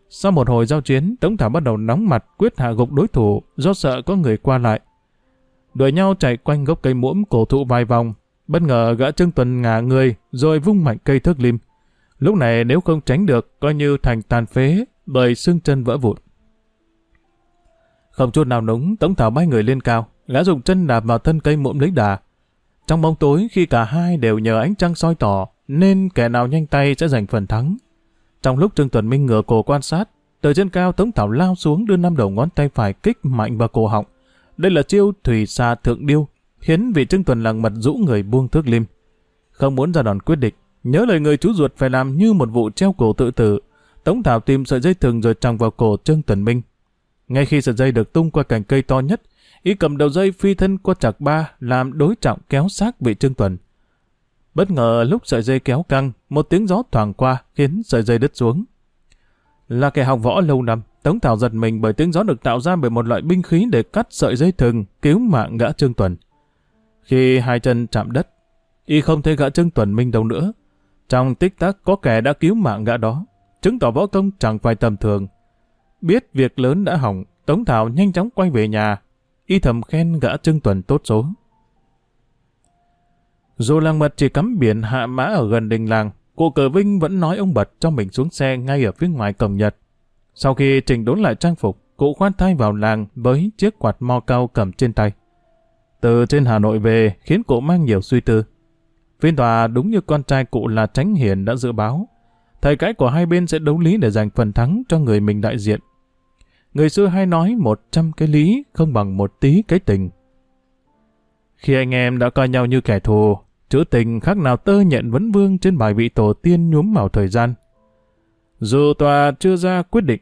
A: Sau một hồi giao chiến, Tống Thảo bắt đầu nóng mặt quyết hạ gục đối thủ do sợ có người qua lại. Đuổi nhau chạy quanh gốc cây muỗng cổ thụ vài vòng, bất ngờ gã Trương Tuần ngả người rồi vung mạnh cây thước lim. Lúc này nếu không tránh được coi như thành tàn phế bởi xương chân vỡ vụn. Không chút nào núng, Tống Thảo bay người lên cao, gã dùng chân đạp vào thân cây muỗng lấy đà. Trong bóng tối khi cả hai đều nhờ ánh trăng soi tỏ nên kẻ nào nhanh tay sẽ giành phần thắng. Trong lúc Trương Tuần Minh ngửa cổ quan sát, từ trên cao Tống Thảo lao xuống đưa 5 đầu ngón tay phải kích mạnh vào cổ họng. Đây là chiêu thủy xà thượng điêu, khiến vị Trương Tuần lằng mật rũ người buông thước lim. Không muốn ra đòn quyết định, nhớ lời người chú ruột phải làm như một vụ treo cổ tự tử, Tống Thảo tìm sợi dây thừng rồi tròng vào cổ Trương Tuần Minh. Ngay khi sợi dây được tung qua cành cây to nhất, y cầm đầu dây phi thân qua chạc ba làm đối trọng kéo xác vị Trương Tuần. Bất ngờ lúc sợi dây kéo căng, một tiếng gió thoảng qua khiến sợi dây đứt xuống. Là kẻ học võ lâu năm, Tống Thảo giật mình bởi tiếng gió được tạo ra bởi một loại binh khí để cắt sợi dây thừng cứu mạng gã Trương Tuần. Khi hai chân chạm đất, y không thấy gã Trương Tuần Minh đâu nữa. Trong tích tắc có kẻ đã cứu mạng gã đó, chứng tỏ võ công chẳng phải tầm thường. Biết việc lớn đã hỏng, Tống Thảo nhanh chóng quay về nhà, y thầm khen gã Trương Tuần tốt số. Dù làng mật chỉ cắm biển hạ mã ở gần đình làng, cụ Cờ Vinh vẫn nói ông Bật cho mình xuống xe ngay ở phía ngoài cổng Nhật. Sau khi chỉnh đốn lại trang phục, cụ khoan thai vào làng với chiếc quạt mo cao cầm trên tay. Từ trên Hà Nội về khiến cụ mang nhiều suy tư. Phiên tòa đúng như con trai cụ là Chánh Hiền đã dự báo, thời cãi của hai bên sẽ đấu lý để giành phần thắng cho người mình đại diện. Người xưa hay nói 100 cái lý không bằng một tí cái tình. Khi anh em đã coi nhau như kẻ thù, chữ tình khác nào tơ nhện vấn vương trên bài vị tổ tiên nhuốm màu thời gian. Dù tòa chưa ra quyết định,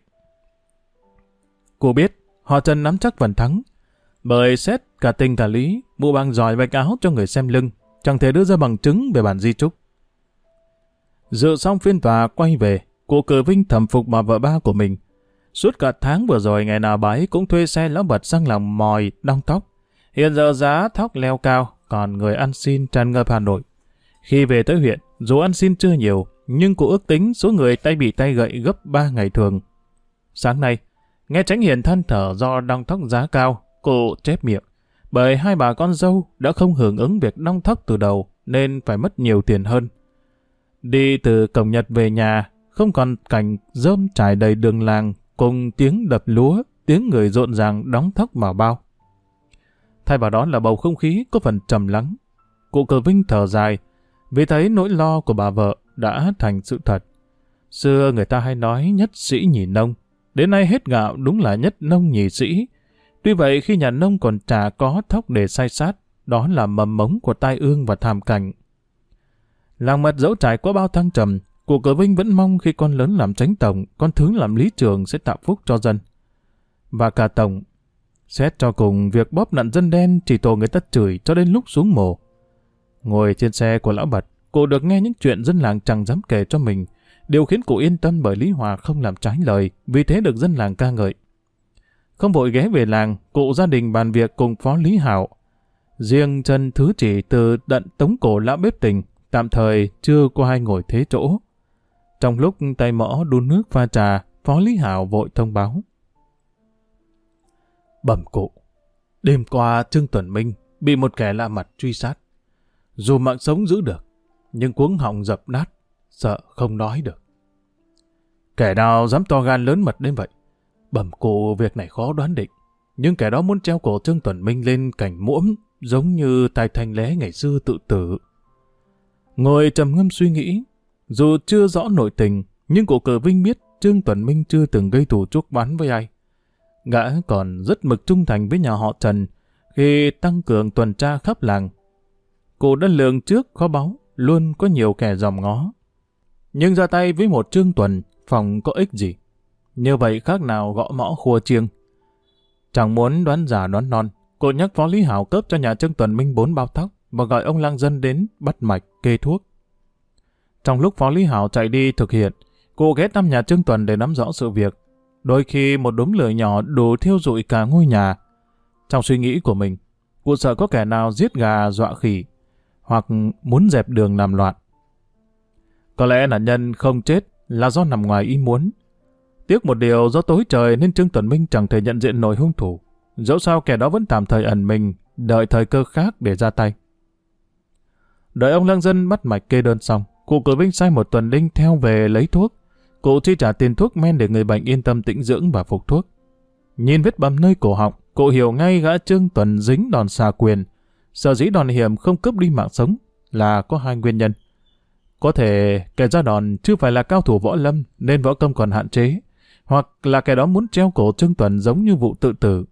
A: cô biết họ Trần nắm chắc phần thắng, bởi xét cả tình cả lý, mua bằng giỏi vạch áo cho người xem lưng, chẳng thể đưa ra bằng chứng về bản di chúc. Dự xong phiên tòa quay về, cụ Cờ Vinh thầm phục bà vợ ba của mình. Suốt cả tháng vừa rồi ngày nào bà ấy cũng thuê xe lão Bật sang làm mòi, đong tóc. Hiện giờ giá thóc leo cao, còn người ăn xin tràn ngập Hà Nội. Khi về tới huyện, dù ăn xin chưa nhiều, nhưng cụ ước tính số người tay bị tay gậy gấp 3 ngày thường. Sáng nay, nghe Chánh Hiền than thở do đong tóc giá cao, cụ chép miệng. Bởi hai bà con dâu đã không hưởng ứng việc đong tóc từ đầu, nên phải mất nhiều tiền hơn. Đi từ cổng Nhật về nhà, không còn cảnh rơm trải đầy đường làng, cùng tiếng đập lúa, tiếng người rộn ràng đóng tóc vào bao. Thay vào đó là bầu không khí có phần trầm lắng. Cụ Cờ Vinh thở dài, vì thấy nỗi lo của bà vợ đã thành sự thật. Xưa người ta hay nói nhất sĩ nhì nông, đến nay hết gạo đúng là nhất nông nhì sĩ. Tuy vậy khi nhà nông còn chả có thóc để sai sát, đó là mầm mống của tai ương và thảm cảnh. Làng Mật dẫu trải qua bao thăng trầm, cụ Cờ Vinh vẫn mong khi con lớn làm chánh tổng, con thứ làm lý trường sẽ tạo phúc cho dân. Và cả tổng, xét cho cùng việc bóp nạn dân đen chỉ tổ người ta chửi cho đến lúc xuống mồ. Ngồi trên xe của lão Bật, cụ được nghe những chuyện dân làng chẳng dám kể cho mình, điều khiến cụ yên tâm bởi Lý Hòa không làm trái lời, vì thế được dân làng ca ngợi. Không vội ghé về làng, cụ gia đình bàn việc cùng phó Lý Hảo. Riêng chân thứ chỉ từ đận tống cổ lão bếp tình, tạm thời chưa có ai ngồi thế chỗ. Trong lúc tay mõ đun nước pha trà, phó Lý Hảo vội thông báo. Bẩm cụ, đêm qua Trương Tuần Minh bị một kẻ lạ mặt truy sát. Dù mạng sống giữ được, nhưng cuống họng dập nát, sợ không nói được. Kẻ nào dám to gan lớn mật đến vậy? Bẩm cụ, việc này khó đoán định, nhưng kẻ đó muốn treo cổ Trương Tuần Minh lên cành muỗng, giống như Tài Thanh Lé ngày xưa tự tử. Ngồi trầm ngâm suy nghĩ, dù chưa rõ nội tình, nhưng cụ Cờ Vinh biết Trương Tuần Minh chưa từng gây thù chuốc oán với ai. Gã còn rất mực trung thành với nhà họ Trần khi tăng cường tuần tra khắp làng. Cụ đã lường trước kho báu, luôn có nhiều kẻ dòm ngó. Nhưng ra tay với một Trương Tuần, phòng có ích gì. Như vậy khác nào gõ mõ khua chiêng. Chẳng muốn đoán giả đoán non, cụ nhắc phó Lý Hảo cấp cho nhà Trương Tuần Minh 4 bao tóc và gọi ông lang dân đến bắt mạch kê thuốc. Trong lúc phó Lý Hảo chạy đi thực hiện, cụ ghé thăm nhà Trương Tuần để nắm rõ sự việc. Đôi khi một đốm lửa nhỏ đủ thiêu rụi cả ngôi nhà. Trong suy nghĩ của mình, cụ sợ có kẻ nào giết gà dọa khỉ, hoặc muốn dẹp đường làm loạn. Có lẽ nạn nhân không chết là do nằm ngoài ý muốn. Tiếc một điều do tối trời nên Trương Tuấn Minh chẳng thể nhận diện nổi hung thủ. Dẫu sao kẻ đó vẫn tạm thời ẩn mình, đợi thời cơ khác để ra tay. Đợi ông lang dân bắt mạch kê đơn xong, cụ Cử Vinh sai một tuần đinh theo về lấy thuốc. Cụ chi trả tiền thuốc men để người bệnh yên tâm tĩnh dưỡng và phục thuốc. Nhìn vết bầm nơi cổ họng, cụ hiểu ngay gã Trương Tuần dính đòn xà quyền. Sở dĩ đòn hiểm không cướp đi mạng sống là có hai nguyên nhân. Có thể kẻ ra đòn chưa phải là cao thủ võ lâm nên võ công còn hạn chế, hoặc là kẻ đó muốn treo cổ Trương Tuần giống như vụ tự tử.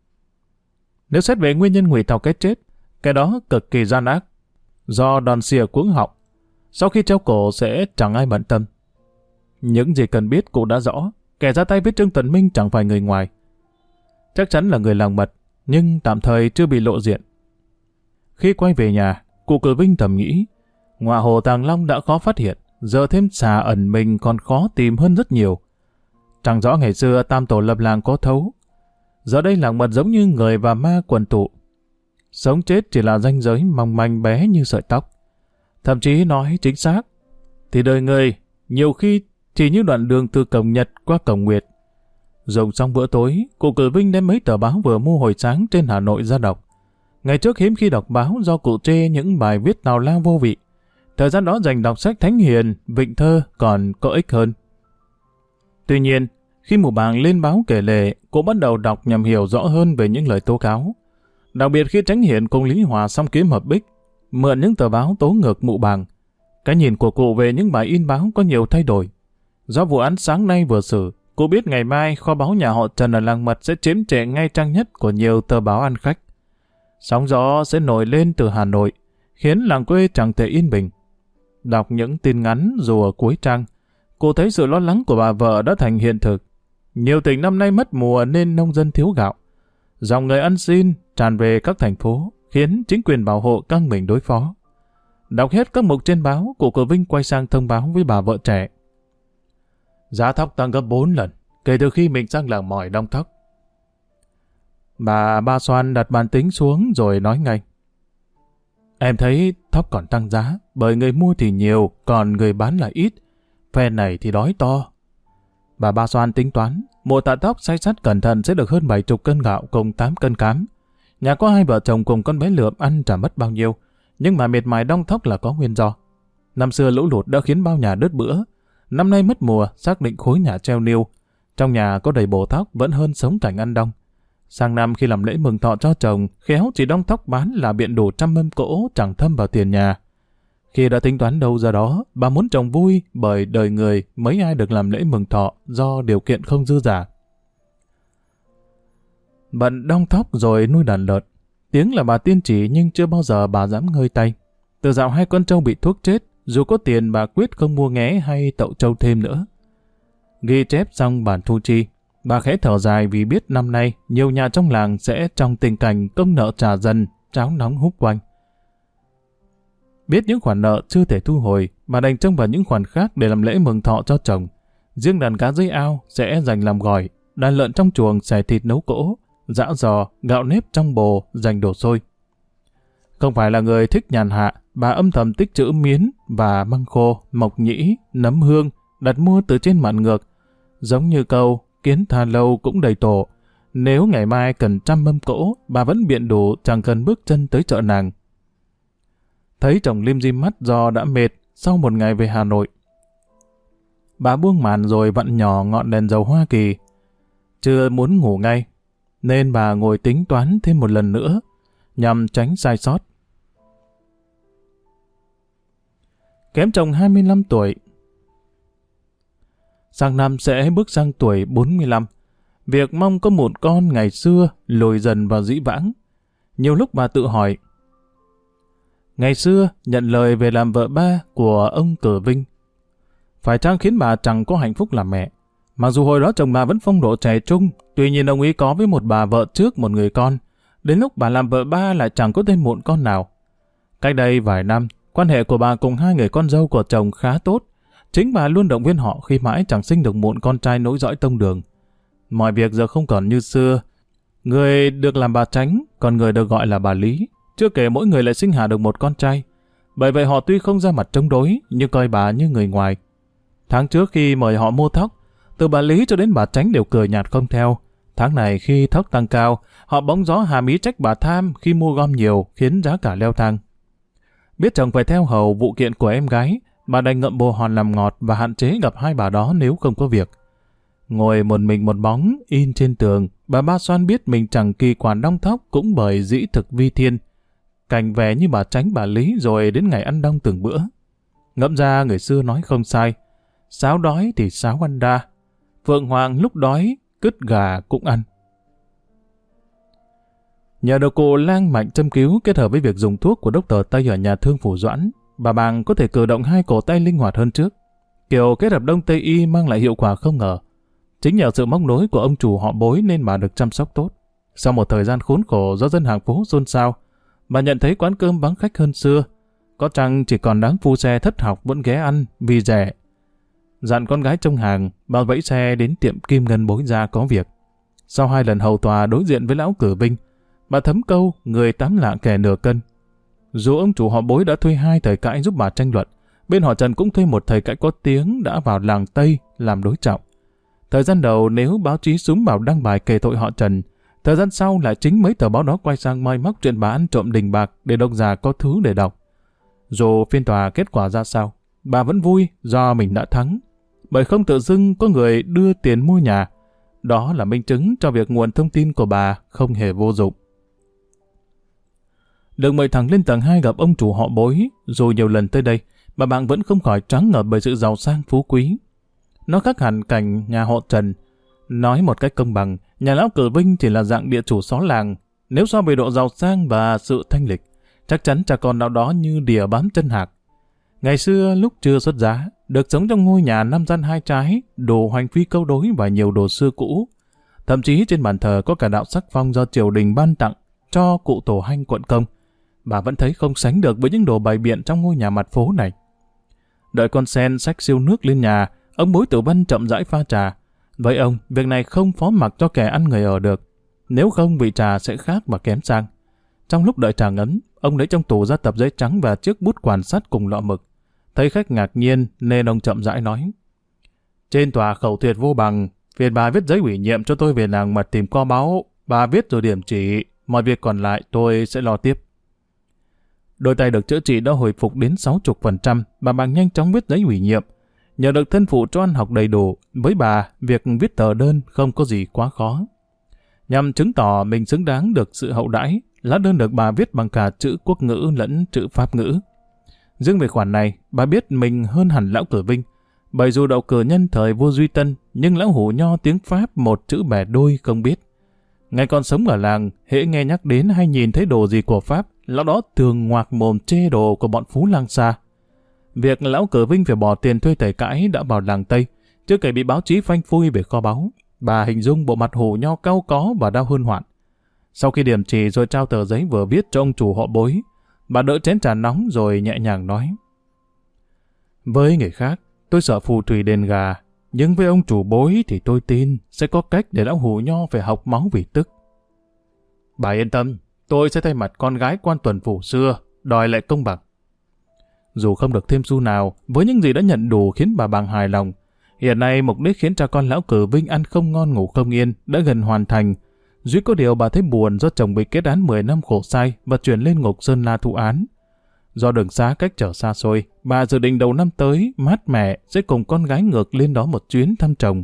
A: Nếu xét về nguyên nhân ngụy tạo cái chết, kẻ đó cực kỳ gian ác. Do đòn xìa cuống họng, sau khi treo cổ sẽ chẳng ai bận tâm. Những gì cần biết cụ đã rõ, kẻ ra tay với Trương Tuấn Minh chẳng phải người ngoài. Chắc chắn là người làng mật, nhưng tạm thời chưa bị lộ diện. Khi quay về nhà, cụ Cử Vinh thầm nghĩ, ngọa hồ Tàng Long đã khó phát hiện, giờ thêm xà ẩn mình còn khó tìm hơn rất nhiều. Chẳng rõ ngày xưa tam tổ lập làng có thấu, giờ đây làng mật giống như người và ma quần tụ. Sống chết chỉ là ranh giới mong manh bé như sợi tóc. Thậm chí nói chính xác, thì đời người nhiều khi chỉ như đoạn đường từ cổng Nhật qua cổng Nguyệt. Dùng xong bữa tối, cụ Cử Vinh đem mấy tờ báo vừa mua hồi sáng trên Hà Nội ra đọc. Ngày trước hiếm khi đọc báo do cụ chê những bài viết tào lao vô vị. Thời gian đó dành đọc sách thánh hiền, vịnh thơ còn có ích hơn. Tuy nhiên, khi mụ bàng lên báo kể lể, cụ bắt đầu đọc nhằm hiểu rõ hơn về những lời tố cáo. Đặc biệt khi Tránh Hiền cùng Lý Hòa song kiếm hợp bích, mượn những tờ báo tố ngược mụ bàng. Cái nhìn của cụ về những bài in báo có nhiều thay đổi. Do vụ án sáng nay vừa xử, cụ biết ngày mai kho báu nhà họ Trần ở làng mật sẽ chiếm trệ ngay trang nhất của nhiều tờ báo ăn khách. Sóng gió sẽ nổi lên từ Hà Nội, khiến làng quê chẳng thể yên bình. Đọc những tin ngắn dù ở cuối trang, cụ thấy sự lo lắng của bà vợ đã thành hiện thực. Nhiều tỉnh năm nay mất mùa nên nông dân thiếu gạo. Dòng người ăn xin tràn về các thành phố, khiến chính quyền bảo hộ căng mình đối phó. Đọc hết các mục trên báo, cụ Cử Vinh quay sang thông báo với bà vợ trẻ. Giá thóc tăng gấp 4 lần, kể từ khi mình sang làng mỏi đong thóc. Bà Ba Xoan đặt bàn tính xuống rồi nói ngay. Em thấy thóc còn tăng giá, bởi người mua thì nhiều, còn người bán là ít. Phe này thì đói to. Bà Ba Xoan tính toán, một tạ thóc xay sắt cẩn thận sẽ được hơn 70 cân gạo cùng 8 cân cám. Nhà có hai vợ chồng cùng con bé Lượm ăn chả mất bao nhiêu, nhưng mà miệt mài đong thóc là có nguyên do. Năm xưa lũ lụt đã khiến bao nhà đứt bữa. Năm nay mất mùa, xác định khối nhà treo niêu. Trong nhà có đầy bồ thóc vẫn hơn sống cảnh ăn đong. Sang năm khi làm lễ mừng thọ cho chồng, khéo chỉ đong thóc bán là biện đủ 100 mâm cỗ chẳng thâm vào tiền nhà. Khi đã tính toán đâu ra đó, bà muốn chồng vui bởi đời người mấy ai được làm lễ mừng thọ do điều kiện không dư giả. Bận đong thóc rồi nuôi đàn lợn. Tiếng là bà tiên chỉ nhưng chưa bao giờ bà dám ngơi tay. Từ dạo hai con trâu bị thuốc chết, dù có tiền bà quyết không mua nghé hay tậu trâu thêm nữa. Ghi chép xong bản thu chi, bà khẽ thở dài vì biết năm nay nhiều nhà trong làng sẽ trong tình cảnh công nợ trả dần, cháo nóng húp quanh. Biết những khoản nợ chưa thể thu hồi, bà đành trông vào những khoản khác để làm lễ mừng thọ cho chồng. Riêng đàn cá dưới ao sẽ dành làm gỏi, đàn lợn trong chuồng xẻ thịt nấu cỗ, giã giò, gạo nếp trong bồ dành đổ xôi. Không phải là người thích nhàn hạ, bà âm thầm tích trữ miến và măng khô, mộc nhĩ, nấm hương, đặt mua từ trên mạn ngược. Giống như câu, kiến thà lâu cũng đầy tổ. Nếu ngày mai cần 100 mâm cỗ, bà vẫn biện đủ chẳng cần bước chân tới chợ nàng. Thấy chồng lim dim mắt do đã mệt sau một ngày về Hà Nội. Bà buông màn rồi vặn nhỏ ngọn đèn dầu Hoa Kỳ. Chưa muốn ngủ ngay, nên bà ngồi tính toán thêm một lần nữa, nhằm tránh sai sót. Kém chồng 25 tuổi. Sang năm sẽ bước sang tuổi 45. Việc mong có một con ngày xưa lùi dần vào dĩ vãng. Nhiều lúc bà tự hỏi, ngày xưa nhận lời về làm vợ ba của ông Cử Vinh, phải chăng khiến bà chẳng có hạnh phúc làm mẹ? Mặc dù hồi đó chồng bà vẫn phong độ trẻ trung, tuy nhiên ông ấy có với một bà vợ trước một người con. Đến lúc bà làm vợ ba lại chẳng có thêm một con nào. Cách đây vài năm, quan hệ của bà cùng hai người con dâu của chồng khá tốt. Chính bà luôn động viên họ khi mãi chẳng sinh được một con trai nối dõi tông đường. Mọi việc giờ không còn như xưa. Người được làm bà Tránh, còn người được gọi là bà Lý. Chưa kể mỗi người lại sinh hạ được một con trai. Bởi vậy họ tuy không ra mặt chống đối, nhưng coi bà như người ngoài. Tháng trước khi mời họ mua thóc, Từ bà Lý cho đến bà Tránh đều cười nhạt không theo. Tháng này khi thóc tăng cao, họ bóng gió hàm ý trách bà tham khi mua gom nhiều khiến giá cả leo thang. Biết chồng phải theo hầu vụ kiện của em gái, bà đành ngậm bồ hòn làm ngọt và hạn chế gặp hai bà đó nếu không có việc. Ngồi một mình một bóng in trên tường, bà Ba Xoan biết mình chẳng kỳ quản đong thóc cũng bởi dĩ thực vi thiên. Cảnh vẻ như bà Tránh bà Lý rồi đến ngày ăn đong từng bữa. Ngẫm ra người xưa nói không sai, sáo đói thì sáo ăn đa, phượng hoàng lúc đói cứt gà cũng ăn. Nhờ được cụ lang mạnh châm cứu kết hợp với việc dùng thuốc của Dr. Tây ở nhà thương Phủ Doãn, bà Bàng có thể cử động hai cổ tay linh hoạt hơn trước. Kiểu kết hợp Đông Tây y mang lại hiệu quả không ngờ. Chính nhờ sự móc nối của ông chủ họ Bối nên bà được chăm sóc tốt. Sau một thời gian khốn khổ do dân hàng phố xôn xao, bà nhận thấy quán cơm vắng khách hơn xưa. Có chăng chỉ còn đám phu xe thất học vẫn ghé ăn vì rẻ. Dặn con gái trông hàng, bà vẫy xe đến tiệm Kim Ngân Bối ra có việc. Sau 2 lần hầu tòa đối diện với lão cử binh, bà thấm câu người tám lạng kẻ nửa cân. Dù ông chủ họ Bối đã thuê 2 thầy cãi giúp bà tranh luận, bên họ Trần cũng thuê một thầy cãi có tiếng đã vào làng Tây làm đối trọng. Thời gian đầu nếu báo chí súm bảo đăng bài kể tội họ Trần, thời gian sau lại chính mấy tờ báo đó quay sang moi móc chuyện bà ăn trộm đình bạc để độc giả có thứ để đọc. Dù phiên tòa kết quả ra sao, bà vẫn vui do mình đã thắng, bởi không tự dưng có người đưa tiền mua nhà. Đó là minh chứng cho việc nguồn thông tin của bà không hề vô dụng. Được mời thẳng lên tầng 2 gặp ông chủ họ Bối, dù nhiều lần tới đây, bà bạn vẫn không khỏi tráng ngợp bởi sự giàu sang phú quý. Nó khác hẳn cảnh nhà họ Trần. Nói một cách công bằng, nhà lão Cử Vinh chỉ là dạng địa chủ xó làng. Nếu so về độ giàu sang và sự thanh lịch, chắc chắn cha con nào đó như đỉa bám chân hạc. Ngày xưa lúc chưa xuất giá, được sống trong ngôi nhà 5 gian 2 trái, đồ hoành phi câu đối và nhiều đồ xưa cũ. Thậm chí trên bàn thờ có cả đạo sắc phong do triều đình ban tặng cho cụ tổ Hanh quận Công. Bà vẫn thấy không sánh được với những đồ bày biện trong ngôi nhà mặt phố này. Đợi con sen xách siêu nước lên nhà, ông Bối Tử Văn chậm rãi pha trà. Với ông, việc này không phó mặc cho kẻ ăn người ở được. Nếu không, vị trà sẽ khác và kém sang. Trong lúc đợi trà ngấm, ông lấy trong tủ ra tập giấy trắng và chiếc bút quan sát cùng lọ mực. Thấy khách ngạc nhiên nên ông chậm rãi nói: Trên tòa khẩu tuyệt vô bằng, phiền bà viết giấy ủy nhiệm cho tôi về làng mật tìm kho báu. Bà viết rồi điểm chỉ, mọi việc còn lại tôi sẽ lo tiếp. Đôi tay được chữa trị đã hồi phục đến 60%, bà Bàng nhanh chóng viết giấy ủy nhiệm. Nhờ được thân phụ cho ăn học đầy đủ, với bà, việc viết tờ đơn không có gì quá khó. Nhằm chứng tỏ mình xứng đáng được sự hậu đãi, lá đơn được bà viết bằng cả chữ quốc ngữ lẫn chữ pháp ngữ. Riêng về khoản này, bà biết mình hơn hẳn lão Cử Vinh, bởi dù đậu cử nhân thời vua Duy Tân, nhưng lão hủ nho tiếng Pháp một chữ bẻ đôi không biết. Ngày còn sống ở làng, hễ nghe nhắc đến hay nhìn thấy đồ gì của Pháp, lão đó thường ngoạc mồm chê đồ của bọn phú lang xa. Việc lão Cử Vinh phải bỏ tiền thuê thầy cãi đã vào làng Tây, chưa kể bị báo chí phanh phui về kho báu. Bà hình dung bộ mặt hủ nho cau có và đau hơn hoạn. Sau khi điểm chỉ rồi trao tờ giấy vừa viết cho ông chủ họ Bối, bà đỡ chén trà nóng rồi nhẹ nhàng nói: Với người khác, tôi sợ phù thủy đền gà, nhưng với ông chủ Bối thì tôi tin sẽ có cách để lão hủ nho phải học máu vì tức. Bà yên tâm, tôi sẽ thay mặt con gái quan tuần phủ xưa, đòi lại công bằng. Dù không được thêm xu nào, với những gì đã nhận đủ khiến bà Bàng hài lòng. Hiện nay mục đích khiến cha con lão Cử Vinh ăn không ngon ngủ không yên đã gần hoàn thành. Duy có điều bà thấy buồn do chồng bị kết án 10 năm khổ sai và chuyển lên ngục Sơn La thụ án. Do đường xá cách trở xa xôi, bà dự định đầu năm tới mát mẻ sẽ cùng con gái ngược lên đó một chuyến thăm chồng.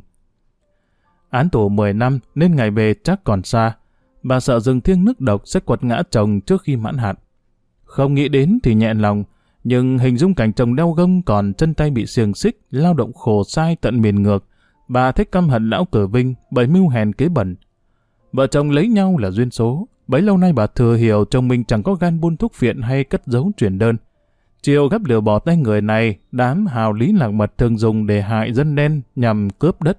A: Án tù 10 năm nên ngày về chắc còn xa. Bà sợ rừng thiêng nước độc sẽ quật ngã chồng trước khi mãn hạn. Không nghĩ đến thì nhẹ lòng, nhưng hình dung cảnh chồng đeo gông còn chân tay bị xiềng xích, lao động khổ sai tận miền ngược, bà thích căm hận lão Cử Vinh bởi mưu hèn kế bẩn. Vợ chồng lấy nhau là duyên số, bấy lâu nay bà thừa hiểu chồng mình chẳng có gan buôn thuốc phiện hay cất giấu chuyển đơn. Chiều gấp lửa bỏ tay người này, đám hào lý lạc mật thường dùng để hại dân đen nhằm cướp đất.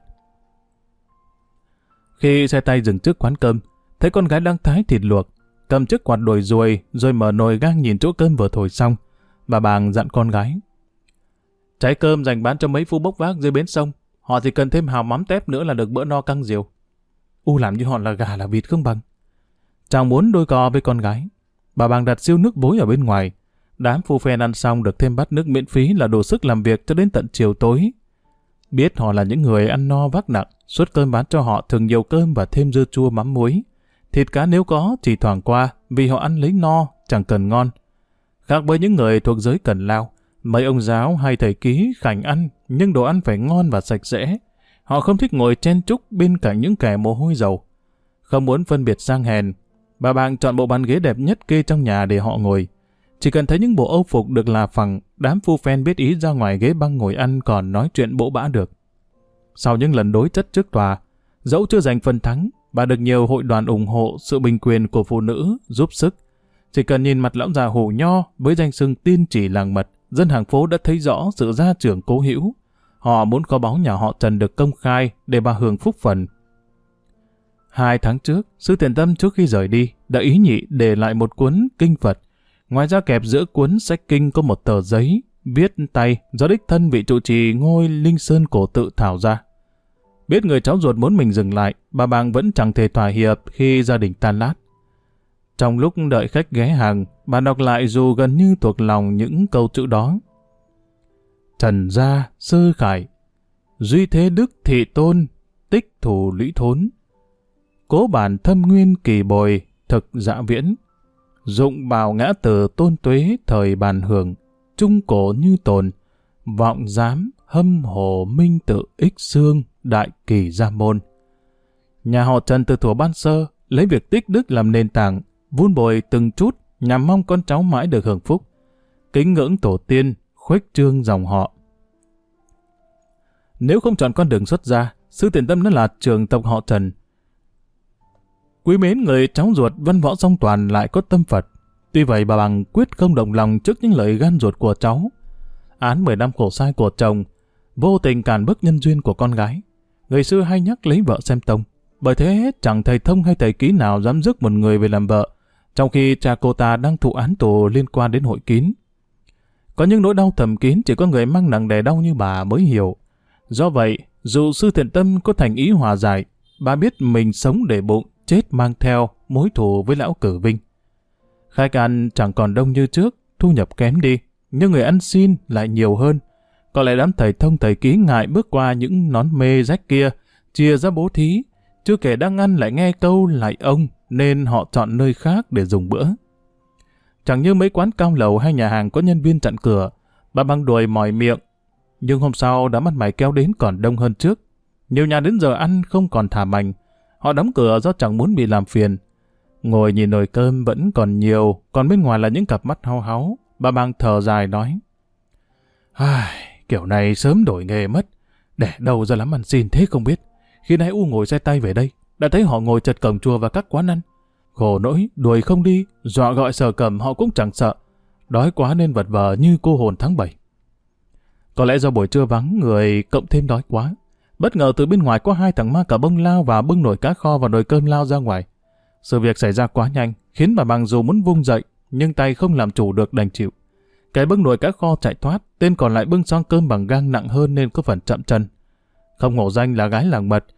A: Khi xe tay dừng trước quán cơm, thấy con gái đang thái thịt luộc, cầm chiếc quạt đuổi ruồi rồi mở nồi gang nhìn chỗ cơm vừa thổi xong. Bà Bàng dặn con gái: Trái cơm dành bán cho mấy phu bốc vác dưới bến sông, họ chỉ cần thêm hào mắm tép nữa là được bữa no căng diều. Làm như họ là gà là vịt không bằng. Chàng muốn đôi co với con gái. Bà Bàng đặt siêu nước Bối ở bên ngoài. Đám phu phen ăn xong được thêm bát nước miễn phí là đủ sức làm việc cho đến tận chiều tối. Biết họ là những người ăn no vác nặng, suất cơm bán cho họ thường nhiều cơm và thêm dưa chua mắm muối. Thịt cá nếu có chỉ thoảng qua, vì họ ăn lấy no, chẳng cần ngon. Khác với những người thuộc giới cần lao, mấy ông giáo hay thầy ký khảnh ăn, nhưng đồ ăn phải ngon và sạch sẽ. Họ không thích ngồi chen chúc bên cạnh những kẻ mồ hôi dầu. Không muốn phân biệt sang hèn, bà Bàng chọn bộ bàn ghế đẹp nhất kê trong nhà để họ ngồi. Chỉ cần thấy những bộ âu phục được là phẳng, đám phu phen biết ý ra ngoài ghế băng ngồi ăn còn nói chuyện bỗ bã được. Sau những lần đối chất trước tòa, dẫu chưa giành phần thắng, bà được nhiều hội đoàn ủng hộ sự bình quyền của phụ nữ giúp sức. Chỉ cần nhìn mặt lão già Hổ Nho với danh xưng tiên chỉ làng mật, dân hàng phố đã thấy rõ sự gia trưởng cố hữu. Họ muốn kho báu nhà họ Trần được công khai để bà hưởng phúc phần. 2 tháng trước, Sư Thiện Tâm trước khi rời đi đã ý nhị để lại một cuốn kinh Phật. Ngoài ra kẹp giữa cuốn sách kinh có một tờ giấy viết tay do đích thân vị trụ trì ngôi Linh Sơn Cổ Tự thảo ra. Biết người cháu ruột muốn mình dừng lại, bà Bàng vẫn chẳng thể thỏa hiệp khi gia đình tan lát. Trong lúc đợi khách ghé hàng, bà đọc lại dù gần như thuộc lòng những câu chữ đó. Trần gia sơ khải, duy thế đức thị tôn, tích thủ lũy thốn. Cố bản thâm nguyên kỳ bồi, thực dạ viễn. Dụng bào ngã từ tôn tuế thời bàn hưởng, trung cổ như tồn. Vọng giám hâm hồ minh tự ích xương, đại kỳ gia môn. Nhà họ Trần từ thuở ban sơ lấy việc tích đức làm nền tảng, vun bồi từng chút nhằm mong con cháu mãi được hưởng phúc, kính ngưỡng tổ tiên, khuếch trương dòng họ. Nếu không chọn con đường xuất gia, Sư Thiện Tâm đã là trường tộc họ Trần. Quý mến người cháu ruột văn võ song toàn lại có tâm Phật. Tuy vậy bà Bàng quyết không đồng lòng trước những lời gan ruột của cháu. Án 10 năm khổ sai của chồng, vô tình cản bước nhân duyên của con gái. Người xưa hay nhắc lấy vợ xem tông, bởi thế chẳng thầy thông hay thầy ký nào dám rước một người về làm vợ, trong khi cha cô ta đang thụ án tù liên quan đến hội kín. Có những nỗi đau thầm kín chỉ có người mang nặng đè đau như bà mới hiểu. Do vậy, dù Sư Thiện Tâm có thành ý hòa giải, bà biết mình sống để bụng, chết mang theo mối thù với lão Cử Vinh. Khách ăn chẳng còn đông như trước, thu nhập kém đi, nhưng người ăn xin lại nhiều hơn. Có lẽ đám thầy thông thầy ký ngại bước qua những nón mê rách kia, chia ra bố thí, chưa kể đang ăn lại nghe câu lại ông, nên họ chọn nơi khác để dùng bữa. Chẳng như mấy quán cao lầu hay nhà hàng có nhân viên chặn cửa, bà Bàng đuổi mỏi miệng. Nhưng hôm sau đám ăn mày kéo đến còn đông hơn trước. Nhiều nhà đến giờ ăn không còn thả mành, họ đóng cửa do chẳng muốn bị làm phiền. Ngồi nhìn nồi cơm vẫn còn nhiều, còn bên ngoài là những cặp mắt hao háu. Bà Bàng thở dài nói: kiểu này sớm đổi nghề mất, để đâu ra lắm ăn xin thế không biết. Khi nãy U ngồi xe tay về đây, đã thấy họ ngồi chật cổng chùa và các quán ăn. Khổ nỗi, đuổi không đi, dọa gọi Sở Cẩm họ cũng chẳng sợ. Đói quá nên vật vờ như cô hồn tháng 7. Có lẽ do buổi trưa vắng người cộng thêm đói quá. Bất ngờ từ bên ngoài có 2 thằng ma cà bông lao và bưng nồi cá kho và nồi cơm lao ra ngoài. Sự việc xảy ra quá nhanh, khiến bà Bàng dù muốn vung dậy, nhưng tay không làm chủ được đành chịu. Cái bưng nồi cá kho chạy thoát, tên còn lại bưng xong cơm bằng gang nặng hơn nên có phần chậm chân. Không hổ danh là gái làng mật.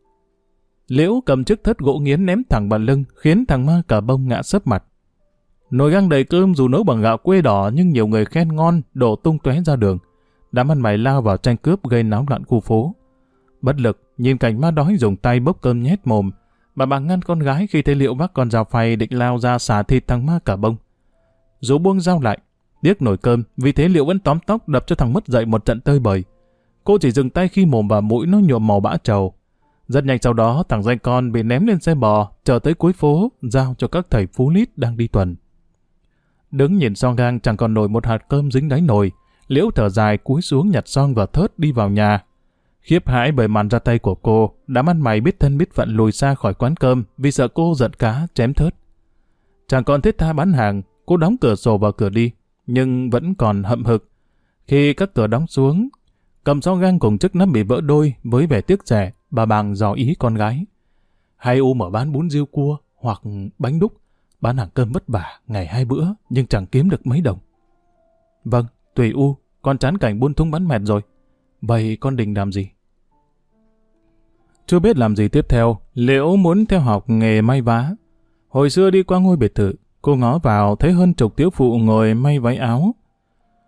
A: Liễu cầm chiếc thớt gỗ nghiến ném thẳng vào lưng, khiến thằng ma cà bông ngã sấp mặt. Nồi gang đầy cơm dù nấu bằng gạo quê đỏ nhưng nhiều người khen ngon, đổ tung tóe ra đường. Đám ăn mày lao vào tranh cướp gây náo loạn khu phố. Bất lực, nhìn cảnh ma đói dùng tay bốc cơm nhét mồm, bà Bàng ngăn con gái khi thấy Liễu vác con dao phay định lao ra xả thịt thằng ma cà bông. Dù buông dao lại, tiếc nồi cơm, vì thế Liễu vẫn tóm tóc đập cho thằng mất dậy một trận tơi bời. Cô chỉ dừng tay khi mồm và mũi nó nhuộm màu bã trầu. Rất nhanh sau đó, thằng danh con bị ném lên xe bò, chở tới cuối phố, giao cho các thầy phú lít đang đi tuần. Đứng nhìn son gang chẳng còn nổi một hạt cơm dính đáy nồi, Liễu thở dài cúi xuống nhặt son và thớt đi vào nhà. Khiếp hãi bởi màn ra tay của cô, đám ăn mày biết thân biết phận lùi xa khỏi quán cơm vì sợ cô giận cá chém thớt. Chẳng còn thiết tha bán hàng, cô đóng cửa sổ và cửa đi, nhưng vẫn còn hậm hực. Khi các cửa đóng xuống, cầm son gang cùng chiếc nắp bị vỡ đôi với vẻ tiếc rẻ, bà Bàng dò ý con gái: hay U mở bán bún riêu cua hoặc bánh đúc, bán hàng cơm vất vả ngày 2 bữa nhưng chẳng kiếm được mấy đồng. Vâng, tùy U, con chán cảnh buôn thúng bán mẹt rồi. Vậy con định làm gì? Chưa biết làm gì tiếp theo, Liễu muốn theo học nghề may vá. Hồi xưa đi qua ngôi biệt thự, cô ngó vào thấy hơn chục thiếu phụ ngồi may váy áo.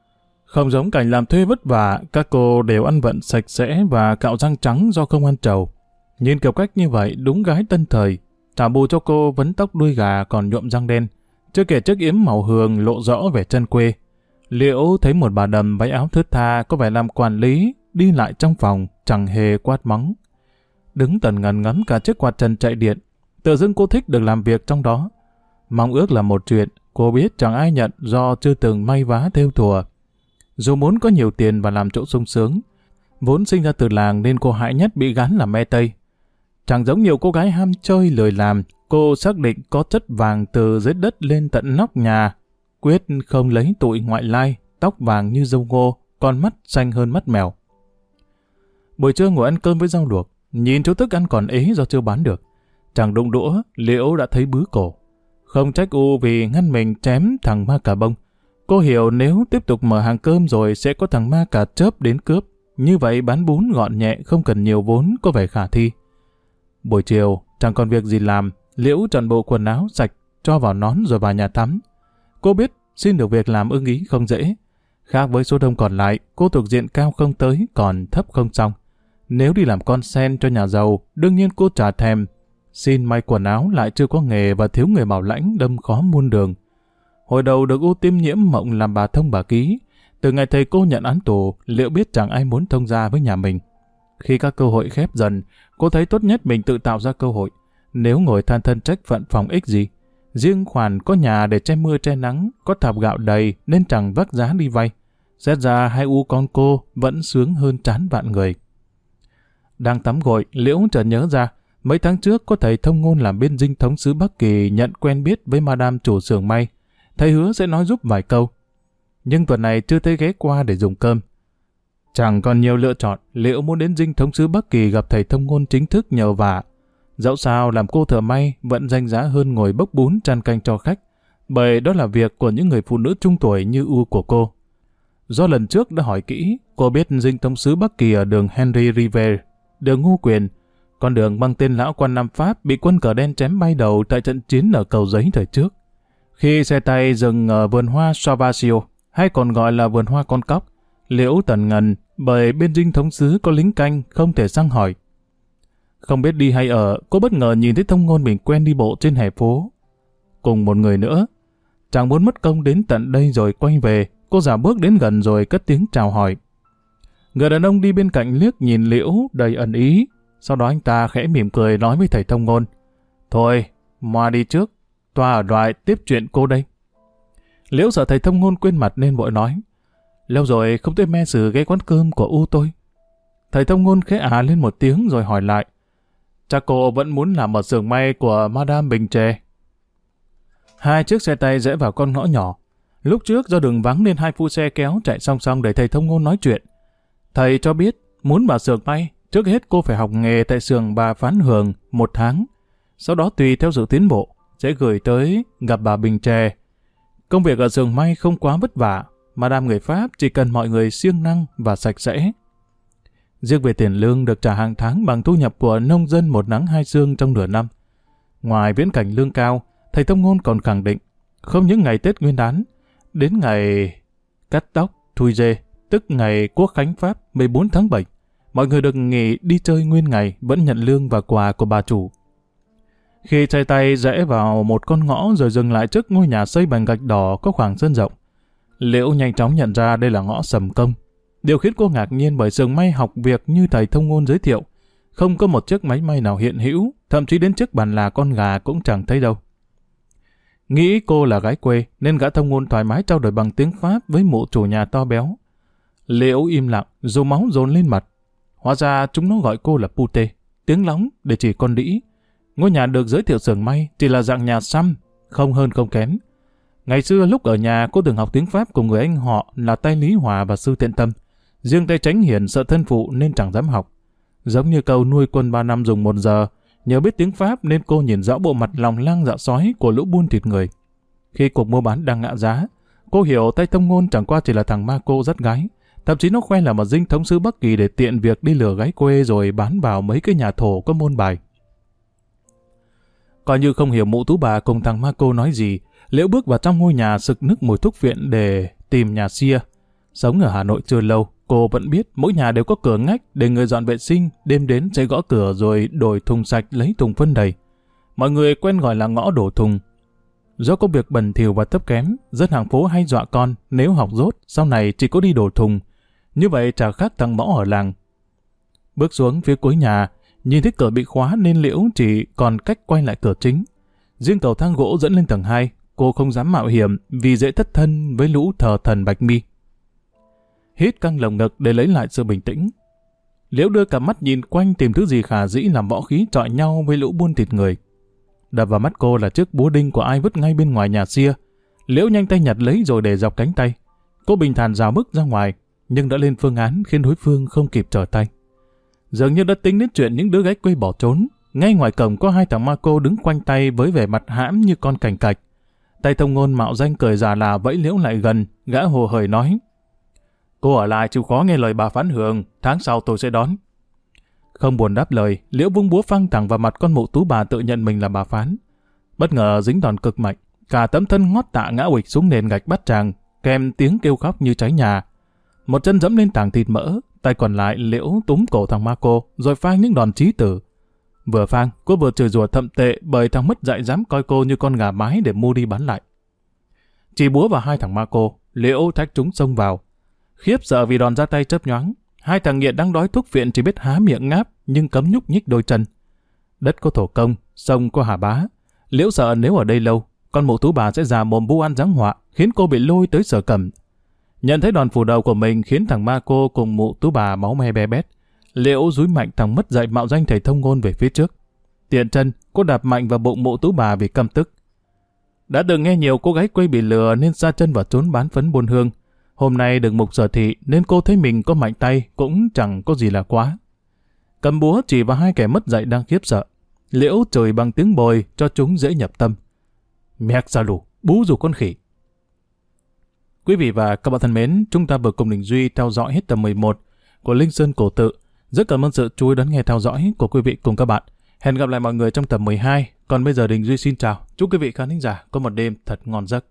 A: Không giống cảnh làm thuê vất vả, các cô đều ăn vận sạch sẽ và cạo răng trắng do không ăn trầu. Nhìn kiểu cách như vậy đúng gái tân thời, trả bù cho cô vấn tóc đuôi gà còn nhuộm răng đen, chưa kể chiếc yếm màu hường lộ rõ vẻ chân quê. Liễu thấy một bà đầm váy áo thướt tha có vẻ làm quản lý, đi lại trong phòng, chẳng hề quát mắng. Đứng tần ngần ngắm cả chiếc quạt trần chạy điện, tự dưng cô thích được làm việc trong đó. Mong ước là một chuyện, cô biết chẳng ai nhận do chưa từng may vá thêu thùa. Dù muốn có nhiều tiền và làm chỗ sung sướng, vốn sinh ra từ làng nên cô hại nhất bị gán làm me tây. Chẳng giống nhiều cô gái ham chơi lười làm, cô xác định có chất vàng từ dưới đất lên tận nóc nhà, quyết không lấy tụi ngoại lai, tóc vàng như dâu ngô, con mắt xanh hơn mắt mèo. Buổi trưa ngồi ăn cơm với rau luộc, nhìn chỗ thức ăn còn ế do chưa bán được. Chẳng đụng đũa, Liễu đã thấy bứ cổ. Không trách U vì ngăn mình chém thằng ma cà bông. Cô hiểu nếu tiếp tục mở hàng cơm rồi sẽ có thằng ma cà chớp đến cướp. Như vậy bán bún gọn nhẹ không cần nhiều vốn có vẻ khả thi. Buổi chiều, chẳng còn việc gì làm, Liễu chọn bộ quần áo sạch, cho vào nón rồi vào nhà tắm. Cô biết xin được việc làm ưng ý không dễ. Khác với số đông còn lại, cô thuộc diện cao không tới, còn thấp không xong. Nếu đi làm con sen cho nhà giàu, đương nhiên cô chả thèm. Xin may quần áo lại chưa có nghề và thiếu người bảo lãnh đâm khó muôn đường. Hồi đầu được U tiêm nhiễm mộng làm bà thông bà ký. Từ ngày thầy cô nhận án tù, Liễu biết chẳng ai muốn thông gia với nhà mình. Khi các cơ hội khép dần, cô thấy tốt nhất mình tự tạo ra cơ hội. Nếu ngồi than thân trách phận phòng ích gì. Riêng khoản có nhà để che mưa che nắng, có thạp gạo đầy nên chẳng vác giá đi vay. Xét ra hai U con cô vẫn sướng hơn chán vạn người. Đang tắm gội, Liễu chợt nhớ ra, mấy tháng trước có thầy thông ngôn làm bên dinh thống sứ Bắc Kỳ nhận quen biết với madam chủ xưởng may. Thầy hứa sẽ nói giúp vài câu. Nhưng tuần này chưa thấy ghé qua để dùng cơm. Chẳng còn nhiều lựa chọn, Liễu muốn đến dinh thống sứ Bắc Kỳ gặp thầy thông ngôn chính thức nhờ vả. Dẫu sao làm cô thợ may vẫn danh giá hơn ngồi bốc bún chan canh cho khách, bởi đó là việc của những người phụ nữ trung tuổi như U của cô. Do lần trước đã hỏi kỹ, cô biết dinh thống sứ Bắc Kỳ ở đường Henry River, đường Ngô Quyền, con đường mang tên lão quan Nam Pháp bị quân cờ đen chém bay đầu tại trận chiến ở Cầu Giấy thời trước. Khi xe tay dừng ở vườn hoa Savasio, hay còn gọi là vườn hoa con cóc, Liễu tần ngần bởi bên dinh thống sứ có lính canh không thể sang hỏi. Không biết đi hay ở, cô bất ngờ nhìn thấy thông ngôn mình quen đi bộ trên hè phố. Cùng một người nữa. Chẳng muốn mất công đến tận đây rồi quay về, cô giả bước đến gần rồi cất tiếng chào hỏi. Người đàn ông đi bên cạnh liếc nhìn Liễu đầy ẩn ý. Sau đó anh ta khẽ mỉm cười nói với thầy thông ngôn. Thôi, Moa đi trước, toa ở đoại tiếp chuyện cô đây. Liễu sợ thầy thông ngôn quên mặt nên vội nói. Lâu rồi không thấy me sử ghé quán cơm của U tôi. Thầy thông ngôn khẽ lên một tiếng rồi hỏi lại. Chắc cô vẫn muốn làm ở xưởng may của Madame Bình Trề. Hai chiếc xe tay rẽ vào con ngõ nhỏ. Lúc trước do đường vắng nên hai phu xe kéo chạy song song để thầy thông ngôn nói chuyện. Thầy cho biết muốn vào xưởng may, trước hết cô phải học nghề tại xưởng bà Phán Hường 1 tháng. Sau đó tùy theo sự tiến bộ, sẽ gửi tới gặp bà Bình Trề. Công việc ở xưởng may không quá vất vả, Madame người Pháp chỉ cần mọi người siêng năng và sạch sẽ. Riêng về tiền lương được trả hàng tháng bằng thu nhập của nông dân một nắng hai sương trong nửa năm. Ngoài viễn cảnh lương cao, thầy thông ngôn còn khẳng định, không những ngày Tết Nguyên đán, đến ngày cắt tóc, thui dê, tức ngày Quốc khánh Pháp 14 tháng 7, mọi người được nghỉ đi chơi nguyên ngày vẫn nhận lương và quà của bà chủ. Khi chạy tay rẽ vào một con ngõ rồi dừng lại trước ngôi nhà xây bằng gạch đỏ có khoảng sân rộng, Liễu nhanh chóng nhận ra đây là ngõ Sầm Công. Điều khiến cô ngạc nhiên bởi xưởng may học việc như thầy thông ngôn giới thiệu, không có một chiếc máy may nào hiện hữu, thậm chí đến chiếc bàn là con gà cũng chẳng thấy đâu. Nghĩ cô là gái quê nên gã thông ngôn thoải mái trao đổi bằng tiếng Pháp với mụ chủ nhà to béo. Liễu im lặng, dù máu dồn lên mặt. Hóa ra chúng nó gọi cô là pute, tiếng lóng để chỉ con đĩ. Ngôi nhà được giới thiệu xưởng may chỉ là dạng nhà xăm, không hơn không kém. Ngày xưa lúc ở nhà cô từng học tiếng Pháp cùng người anh họ là tay Lý Hòa và sư Thiện Tâm. Riêng tay Chánh Hiển sợ thân phụ nên chẳng dám học. Giống như câu nuôi quân 3 năm dùng 1 giờ, nhờ biết tiếng Pháp nên cô nhìn rõ bộ mặt lòng lang dạ sói của lũ buôn thịt người. Khi cuộc mua bán đang ngã giá, cô hiểu tay thông ngôn chẳng qua chỉ là thằng ma cô dắt gái. Thậm chí nó khoe là một dinh thống sứ Bắc Kỳ để tiện việc đi lừa gái quê rồi bán vào mấy cái nhà thổ có môn bài. Coi như không hiểu mụ tú bà cùng thằng ma cô nói gì, Liễu bước vào trong ngôi nhà sực nức mùi thuốc viện để tìm nhà xia. Sống ở Hà Nội chưa lâu, cô vẫn biết mỗi nhà đều có cửa ngách để người dọn vệ sinh, đêm đến sẽ gõ cửa rồi đổi thùng sạch lấy thùng phân đầy. Mọi người quen gọi là ngõ đổ thùng. Do công việc bẩn thỉu và thấp kém, dân hàng phố hay dọa con nếu học dốt sau này chỉ có đi đổ thùng. Như vậy chả khác thằng Mõ ở làng. Bước xuống phía cuối nhà, nhìn thấy cửa bị khóa nên Liễu chỉ còn cách quay lại cửa chính. Riêng cầu thang gỗ dẫn lên tầng 2, cô không dám mạo hiểm vì dễ thất thân với lũ thờ thần Bạch Mi. Hít căng lồng ngực để lấy lại sự bình tĩnh. Liễu đưa cả mắt nhìn quanh tìm thứ gì khả dĩ làm võ khí chọi nhau với lũ buôn thịt người. Đập vào mắt cô là chiếc búa đinh của ai vứt ngay bên ngoài nhà sia. Liễu nhanh tay nhặt lấy rồi để dọc cánh tay. Cô bình thản rào bước ra ngoài, nhưng đã lên phương án khiến đối phương không kịp trở tay. Dường như đã tính đến chuyện những đứa gái quê bỏ trốn. Ngay ngoài cổng có 2 thằng ma cô đứng quanh tay với vẻ mặt hãm như con cành cạch. Tay thông ngôn mạo danh cười già là vẫy Liễu lại gần, gã hồ hởi nói: "Cô ở lại chịu khó nghe lời bà Phán Hường, tháng sau tôi sẽ đón." Không buồn đáp lời, Liễu vung búa phăng thẳng vào mặt con mụ Tú bà tự nhận mình là bà Phán. Bất ngờ dính đòn cực mạnh, cả tấm thân ngót tạ ngã uịch xuống nền gạch bát tràng, kèm tiếng kêu khóc như cháy nhà. Một chân dẫm lên tảng thịt mỡ, tay còn lại Liễu túm cổ thằng ma cô, rồi phang những đòn chí tử. Vừa phang, cô vừa chửi rủa thậm tệ bởi thằng mất dạy dám coi cô như con gà mái để mua đi bán lại. Chỉ búa vào 2 thằng ma cô, Liễu thách chúng xông vào. Khiếp sợ vì đòn ra tay chớp nhoáng, 2 thằng nghiện đang đói thuốc viện chỉ biết há miệng ngáp nhưng cấm nhúc nhích đôi chân. Đất có thổ công, sông có hà bá. Liễu sợ nếu ở đây lâu, con mụ Tú bà sẽ già mồm vu oan giáng họa, khiến cô bị lôi tới Sở Cẩm. Nhận thấy đòn phủ đầu của mình khiến thằng ma cô cùng mụ Tú bà máu me be bét, Liễu dúi mạnh thằng mất dạy mạo danh thầy thông ngôn về phía trước. Tiện chân, cô đạp mạnh vào bụng mụ Tú bà vì căm tức. Đã từng nghe nhiều cô gái quê bị lừa nên sa chân vào trốn bán phấn buôn hương. Hôm nay được mục sở thị nên cô thấy mình có mạnh tay cũng chẳng có gì là quá. Cầm búa chỉ vào 2 kẻ mất dạy đang khiếp sợ. Liễu chửi bằng tiếng bồi cho chúng dễ nhập tâm. Mẹc ra lù, bú rủ con khỉ. Quý vị và các bạn thân mến, chúng ta vừa cùng Đình Duy theo dõi hết tập 11 của Linh Sơn Cổ Tự. Rất cảm ơn sự chú ý đón nghe theo dõi của quý vị cùng các bạn. Hẹn gặp lại mọi người trong tập 12. Còn bây giờ Đình Duy xin chào. Chúc quý vị khán thính giả có một đêm thật ngon giấc.